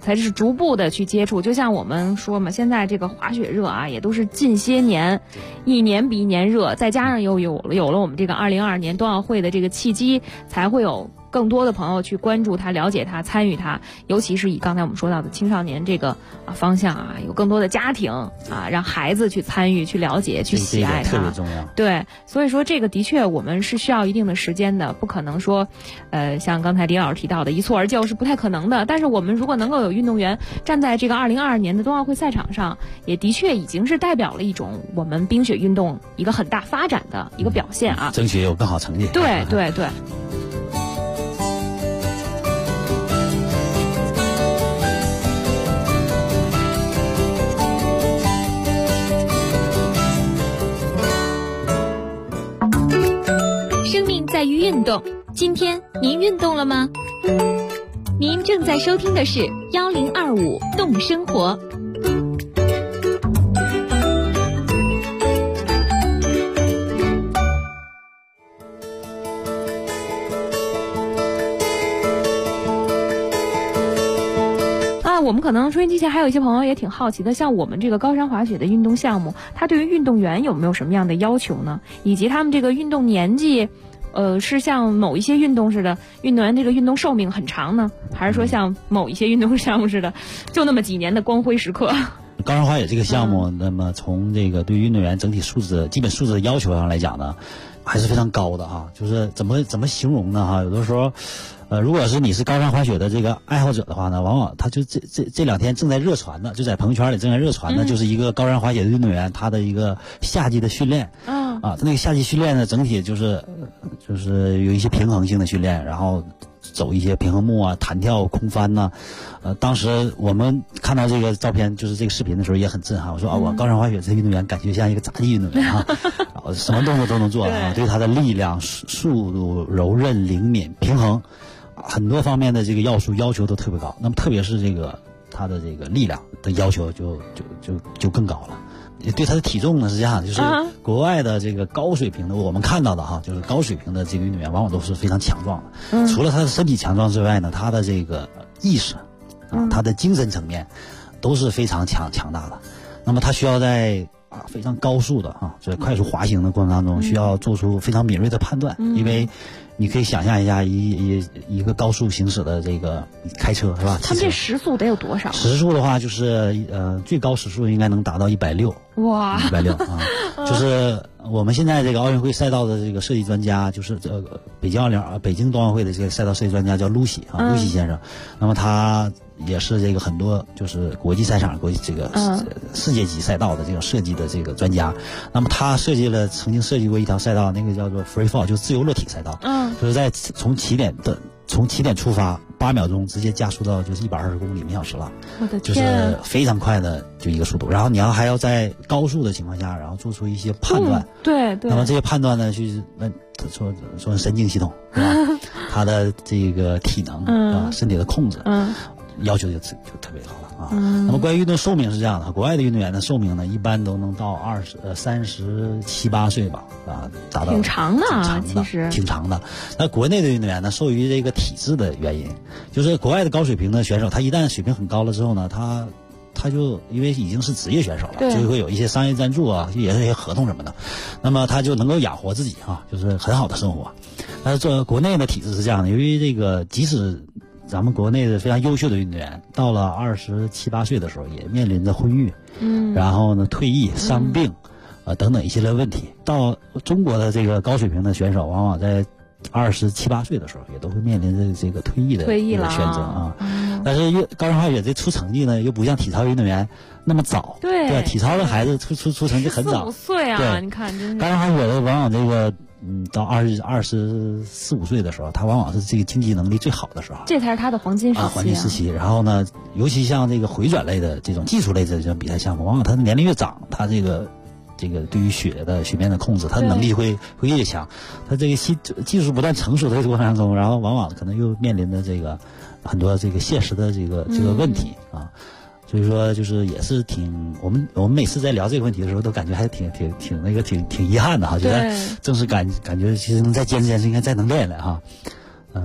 才是逐步的去接触。就像我们说嘛，现在这个滑雪热啊，也都是近些年一年比一年热，再加上又有了我们这个2022年冬奥会的这个契机，才会有更多的朋友去关注它、了解它、参与它，尤其是以刚才我们说到的青少年这个方向啊，有更多的家庭啊，让孩子去参与、去了解、去喜爱它， 特别重要。 对，所以说这个的确我们是需要一定的时间的，不可能说，像刚才李老师提到的一蹴而就是不太可能的。但是我们如果能够有运动员站在这个2022年的冬奥会赛场上，也的确已经是代表了一种我们冰雪运动一个很大发展的一个表现啊， 争取有更好成绩。 对对对。 在于运动，今天您运动了吗？您正在收听的是1025动生活。 我们可能收音机前还有一些朋友也挺好奇的，像我们这个高山滑雪的运动项目，它对于运动员有没有什么样的要求呢？以及他们这个运动年纪是像某一些运动似的，运动员这个运动寿命很长呢，还是说像某一些运动项目似的，就那么几年的光辉时刻？ 高山滑雪这个项目，那么从这个对运动员整体素质、基本素质的要求上来讲呢，还是非常高的哈。就是怎么形容呢哈？有的时候，如果是你是高山滑雪的这个爱好者的话呢，往往他就这两天正在热传的，就在朋友圈里正在热传的，就是一个高山滑雪的运动员他的一个夏季的训练。他那个夏季训练呢，整体就是有一些平衡性的训练，然后走一些平衡木啊、弹跳、空翻呐。当时我们看到这个照片，就是这个视频的时候也很震撼。我说我高山滑雪这运动员感觉像一个杂技运动员啊，然后什么动作都能做啊，对他的力量、速度、柔韧、灵敏、平衡。很多方面的这个要求都特别高，那么特别是这个他的这个力量的要求就更高了。对他的体重呢是这样，就是国外的这个高水平的，我们看到的哈，就是高水平的这个运动员往往都是非常强壮的。除了他的身体强壮之外呢，他的这个意识他的精神层面都是非常强大的。那么他需要在非常高速的在快速滑行的过程当中，需要做出非常敏锐的判断，因为你可以想象一下一个高速行驶的这个开车是吧？ 他们这时速得有多少？ 时速的话就是最高时速应该能达到160。 哇 ，160啊！就是我们现在这个奥运会赛道的这个设计专家，就是北京冬奥会的这个赛道设计专家叫露西啊，露西先生。那么他也是这个很多就是国际赛场、这个世界级赛道的这个设计的这个专家。那么他曾经设计过一条赛道，那个叫做 Free Fall， 就是自由落体赛道。就是从起点出发8秒钟，直接加速到就是120公里每小时了。 我的天！ 就是非常快的就一个速度。然后你还要在高速的情况下，然后做出一些判断。 对。 那么这些判断呢，去说神经系统是吧？他的这个体能身体的控制要求就特别高了。那么关于运动寿命是这样的，国外的运动员的寿命呢，一般都能到37、38岁吧，达到挺长的啊，其实挺长的。那国内的运动员呢，受于这个体制的原因，就是国外的高水平的选手，他一旦水平很高了之后呢，他就因为已经是职业选手了，就会有一些商业赞助啊，也是一些合同什么的，那么他就能够养活自己就是很好的生活。但是做国内的体制是这样的，由于这个即使咱们国内的非常优秀的运动员，到了27、8岁的时候，也面临着婚育，然后呢退役、伤病，等等一系列问题。到中国的这个高水平的选手，往往在27、8岁的时候，也都会面临着这个退役的选择啊。但是高山滑雪这出成绩呢，又不像体操运动员那么早。对，体操的孩子出成绩很早 ，4、5岁啊，对，你看真是。 高山滑雪的往往这个。到24、25岁的时候，他往往是这个经济能力最好的时候， 这才是他的黄金时期。 黄金时期。然后呢，尤其像这个回转类的这种技术类的这种比赛项目，往往他年龄越长，他这个对于雪面的控制，他的能力会越强。他这个技术不断成熟的过程当中，然后往往可能又面临着这个很多这个现实的这个问题啊。所以说，就是也是我们每次在聊这个问题的时候，都感觉还挺遗憾的哈。觉得正是感觉其实能再坚持，应该再能练了哈。我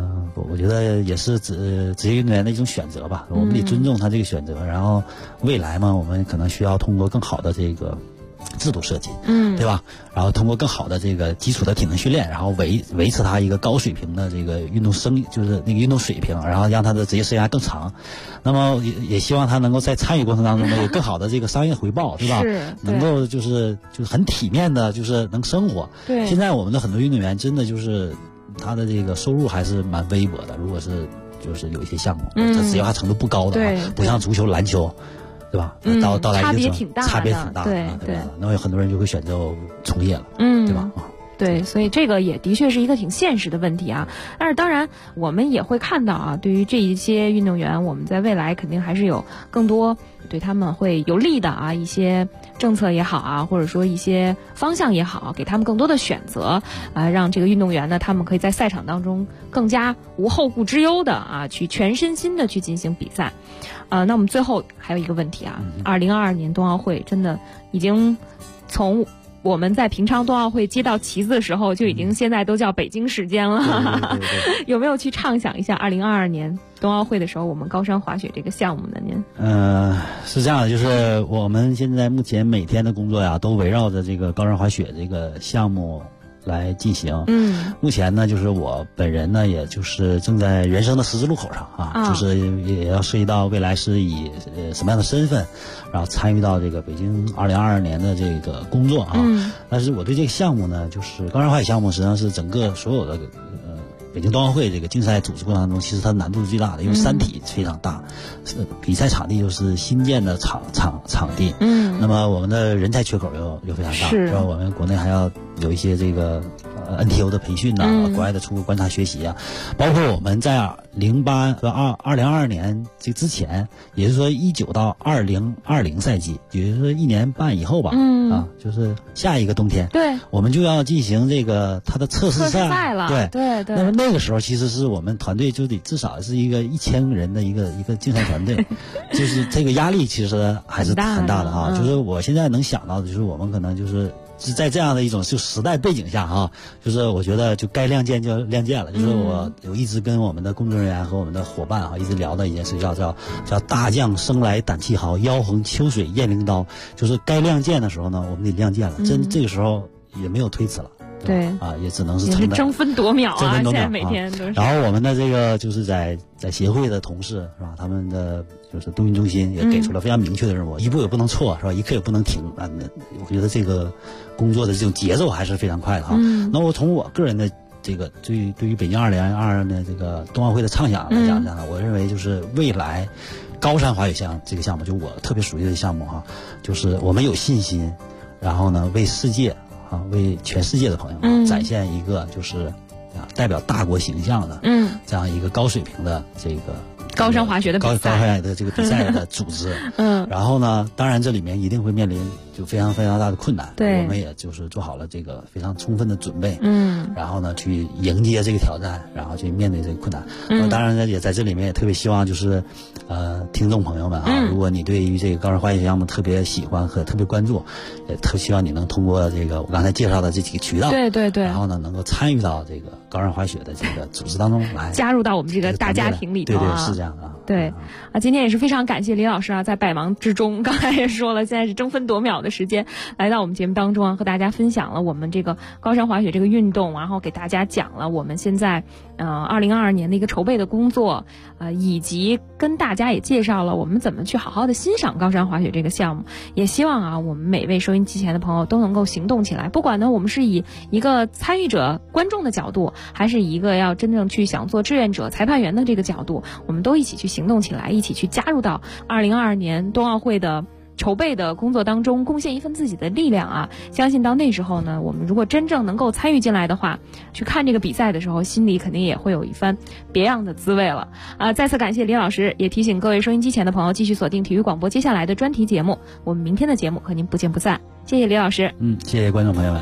我觉得也是职业运动员的一种选择吧，我们得尊重他这个选择。然后未来嘛，我们可能需要通过更好的这个制度设计，对吧？然后通过更好的这个基础的体能训练，然后维持他一个高水平的这个就是那个运动水平，然后让他的职业生涯更长。那么也希望他能够在参与过程当中呢有更好的这个商业回报，对吧？能够就是很体面的，就是能生活。 对， 现在我们的很多运动员真的就是他的这个收入还是蛮微薄的，如果是就是有一些项目，他职业化程度不高的啊，不像足球、篮球。对吧？到来一个差别挺大， 对。 那么有很多人就会选择从业了，对吧？ 对，所以这个也的确是一个挺现实的问题啊。但是当然，我们也会看到啊，对于这一些运动员，我们在未来肯定还是有更多对他们会有利的啊一些政策也好啊，或者说一些方向也好，给他们更多的选择啊，让这个运动员呢，他们可以在赛场当中更加无后顾之忧的啊，去全身心的去进行比赛。那我们最后还有一个问题啊，2022年冬奥会真的已经从我们在平昌冬奥会接到旗子的时候，就已经现在都叫北京时间了。有没有去畅想一下2022年冬奥会的时候，我们高山滑雪这个项目呢？您？ 是这样的，就是我们现在目前每天的工作呀，都围绕着这个高山滑雪这个项目来进行。目前呢，就是我本人呢，也就是正在人生的十字路口上啊，就是也要涉及到未来是以什么样的身份，然后参与到这个北京2022年的这个工作啊。但是我对这个项目呢，就是高山滑雪项目，实际上是整个所有的北京冬奥会这个竞赛组织过程当中，其实它难度是最大的，因为山体非常大，比赛场地又是新建的场地，那么我们的人才缺口又非常大，是吧？我们国内还要有一些这个NTO 的培训呐，国外的出国观察学习啊，包括我们在08和2022年这之前，也就是说19到2020赛季，也就是说1年半以后吧，就是下一个冬天， 对， 我们就要进行这个它的测试赛了， 对。那么那个时候其实是我们团队就得至少是一个1000人的一个竞赛团队，就是这个压力其实还是很大的啊。就是我现在能想到的，就是我们可能就是在这样的一种就时代背景下哈，就是我觉得就该亮剑就亮剑了。就是我一直跟我们的工作人员和我们的伙伴一直聊的一件事，叫大将生来胆气豪，腰横秋水雁翎刀。就是该亮剑的时候呢，我们得亮剑了。这个时候也没有推辞了。 对啊，也只能是争分夺秒啊！现在每天都是。 然后我们的这个就是在协会的同事是吧？他们的就是冬运中心也给出了非常明确的任务，一步也不能错是吧？一刻也不能停啊！我觉得这个工作的这种节奏还是非常快的哈。那我从我个人的这个对于北京2022的这个冬奥会的畅想来讲呢，我认为就是未来高山滑雪这个项目，就我特别熟悉的项目哈，就是我们有信心，然后呢为世界。为全世界的朋友展现一个就是代表大国形象的这样一个高水平的这个高山滑雪的高山滑雪的这个比赛的组织。然后呢，当然这里面一定会面临就非常非常大的困难， 对， 我们也就是做好了这个非常充分的准备，然后呢去迎接这个挑战，然后去面对这个困难。当然呢，也在这里面也特别希望就是听众朋友们如果你对于这个高山滑雪项目特别喜欢和特别关注，也特希望你能通过这个我刚才介绍的这几个渠道， 对，然后呢能够参与到这个高山滑雪的这个组织当中来， 加入到我们这个大家庭里头对，是这样的。 对今天也是非常感谢李老师在百忙之中，刚才也说了，现在是争分夺秒的时间，来到我们节目当中和大家分享了我们这个高山滑雪这个运动，然后给大家讲了我们现在2022年的一个筹备的工作，以及跟大家也介绍了我们怎么去好好的欣赏高山滑雪这个项目。也希望我们每位收音机前的朋友都能够行动起来，不管呢我们是以一个参与者观众的角度，还是以一个要真正去想做志愿者裁判员的这个角度，我们都一起去行动起来，一起去加入到2022年冬奥会的筹备的工作当中，贡献一份自己的力量相信到那时候呢，我们如果真正能够参与进来的话，去看这个比赛的时候，心里肯定也会有一番别样的滋味了再次感谢李老师，也提醒各位收音机前的朋友继续锁定体育广播接下来的专题节目，我们明天的节目和您不见不散。谢谢李老师。 谢谢观众朋友们。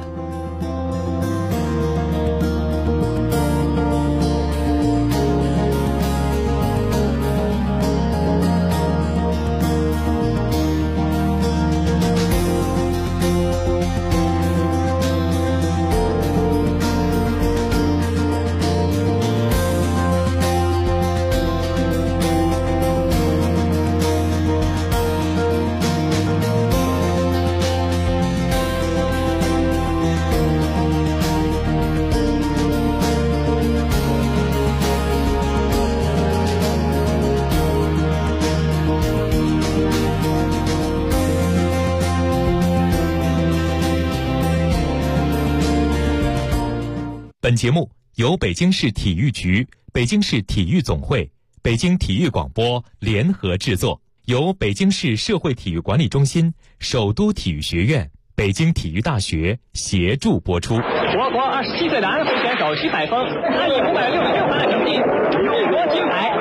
本节目由北京市体育局、北京市体育总会、北京体育广播联合制作，由北京市社会体育管理中心、首都体育学院、北京体育大学协助播出。 我国27岁的安徽选手徐百峰，他以566分的成绩勇夺金牌。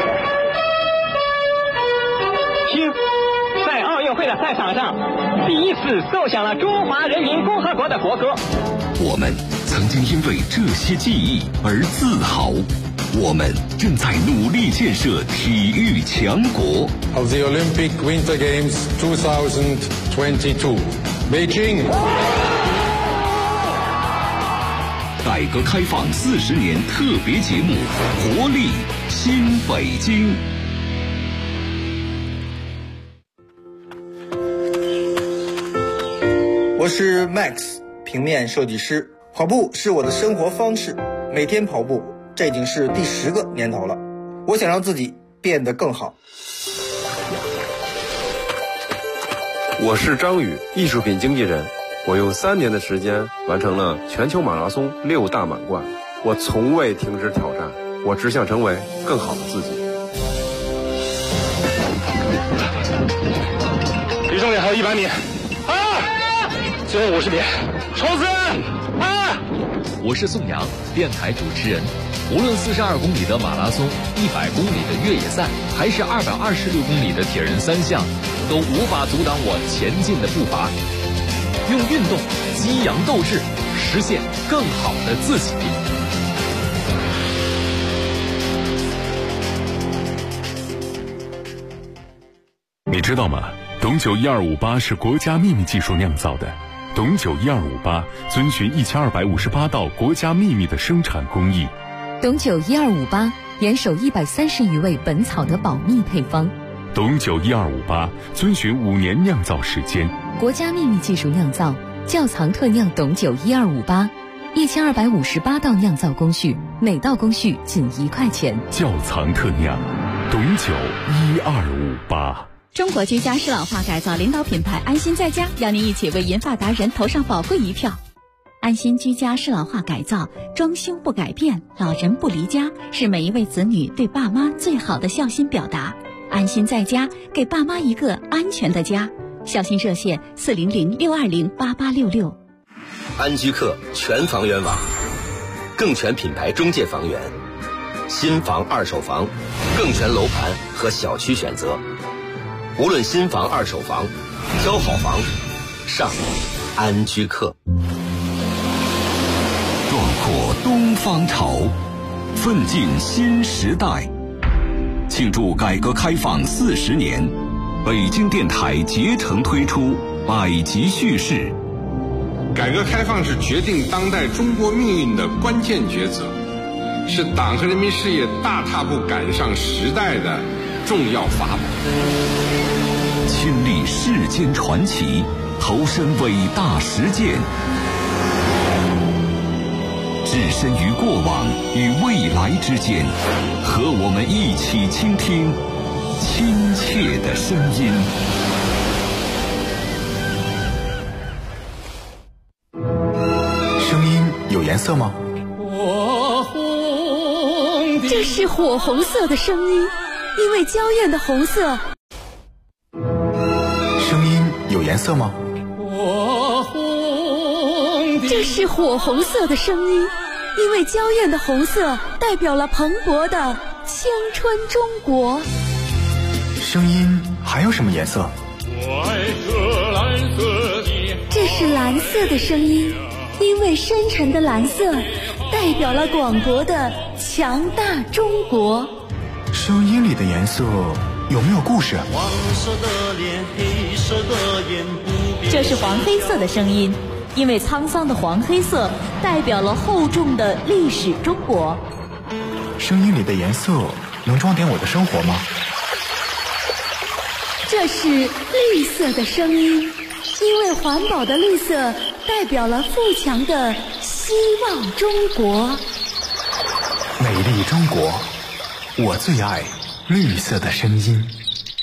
听，在奥运会的赛场上，第一次奏响了中华人民共和国的国歌。 我们曾经因为这些记忆而自豪，我们正在努力建设体育强国。 Of the Olympic Winter Games 2022, Beijing。 改革开放40年特别节目，活力新北京。 我是 Max， 平面设计师。跑步是我的生活方式，每天跑步，这已经是第10个年头了。我想让自己变得更好。 我是张宇，艺术品经纪人。我用3年的时间完成了全球马拉松6大满贯。我从未停止挑战，我只想成为更好的自己。 离终点还有100米，最后50米，冲刺！ 我是宋阳，电台主持人。无论42公里的马拉松、100公里的越野赛，还是226公里的铁人3项，都无法阻挡我前进的步伐。用运动激扬斗志，实现更好的自己。 你知道吗？董酒1258是国家秘密技术酿造的。董酒1258遵循1258道国家秘密的生产工艺。 董酒1258严守130余味本草的保密配方。 董酒1258遵循5年酿造时间， 国家秘密技术酿造，窖藏特酿董酒1258，1258道酿造工序，每道工序仅1块钱。 窖藏特酿，董酒1258。 中国居家适老化改造领导品牌安心在家，邀您一起为银发达人投上宝贵一票。安心居家适老化改造，装修不改变，老人不离家，是每一位子女对爸妈最好的孝心表达。安心在家，给爸妈一个安全的家。孝心热线400-620-8866。 安居客全房源网，更全品牌中介房源，新房二手房，更全楼盘和小区选择。无论新房二手房，挑好房上安居客。 壮阔东方潮，奋进新时代。庆祝改革开放40年，北京电台竭诚推出百集叙事。 改革开放是决定当代中国命运的关键抉择，是党和人民事业大踏步赶上时代的重要法宝。 亲历世间传奇，投身伟大实践，置身于过往与未来之间，和我们一起倾听亲切的声音。 声音有颜色吗？ 这是火红色的声音，因为娇艳的红色。 声音有颜色吗？ 这是火红色的声音，因为娇艳的红色代表了蓬勃的青春中国。 声音还有什么颜色？ 这是蓝色的声音，因为深沉的蓝色代表了广博的强大中国。 声音里的颜色有没有故事？ 黄色的脸，黑色的眼， 这是黄黑色的声音，因为沧桑的黄黑色代表了厚重的历史中国。 声音里的颜色能装点我的生活吗？ 这是绿色的声音，因为环保的绿色代表了富强的希望中国。 美丽中国，我最爱绿色的声音。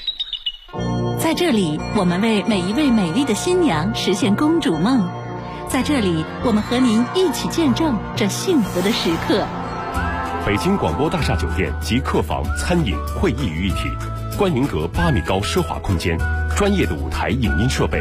在这里，我们为每一位美丽的新娘实现公主梦。 在这里，我们和您一起见证这幸福的时刻。 北京广播大厦酒店集客房、餐饮、会议于一体，观云阁8米高奢华空间，专业的舞台影音设备。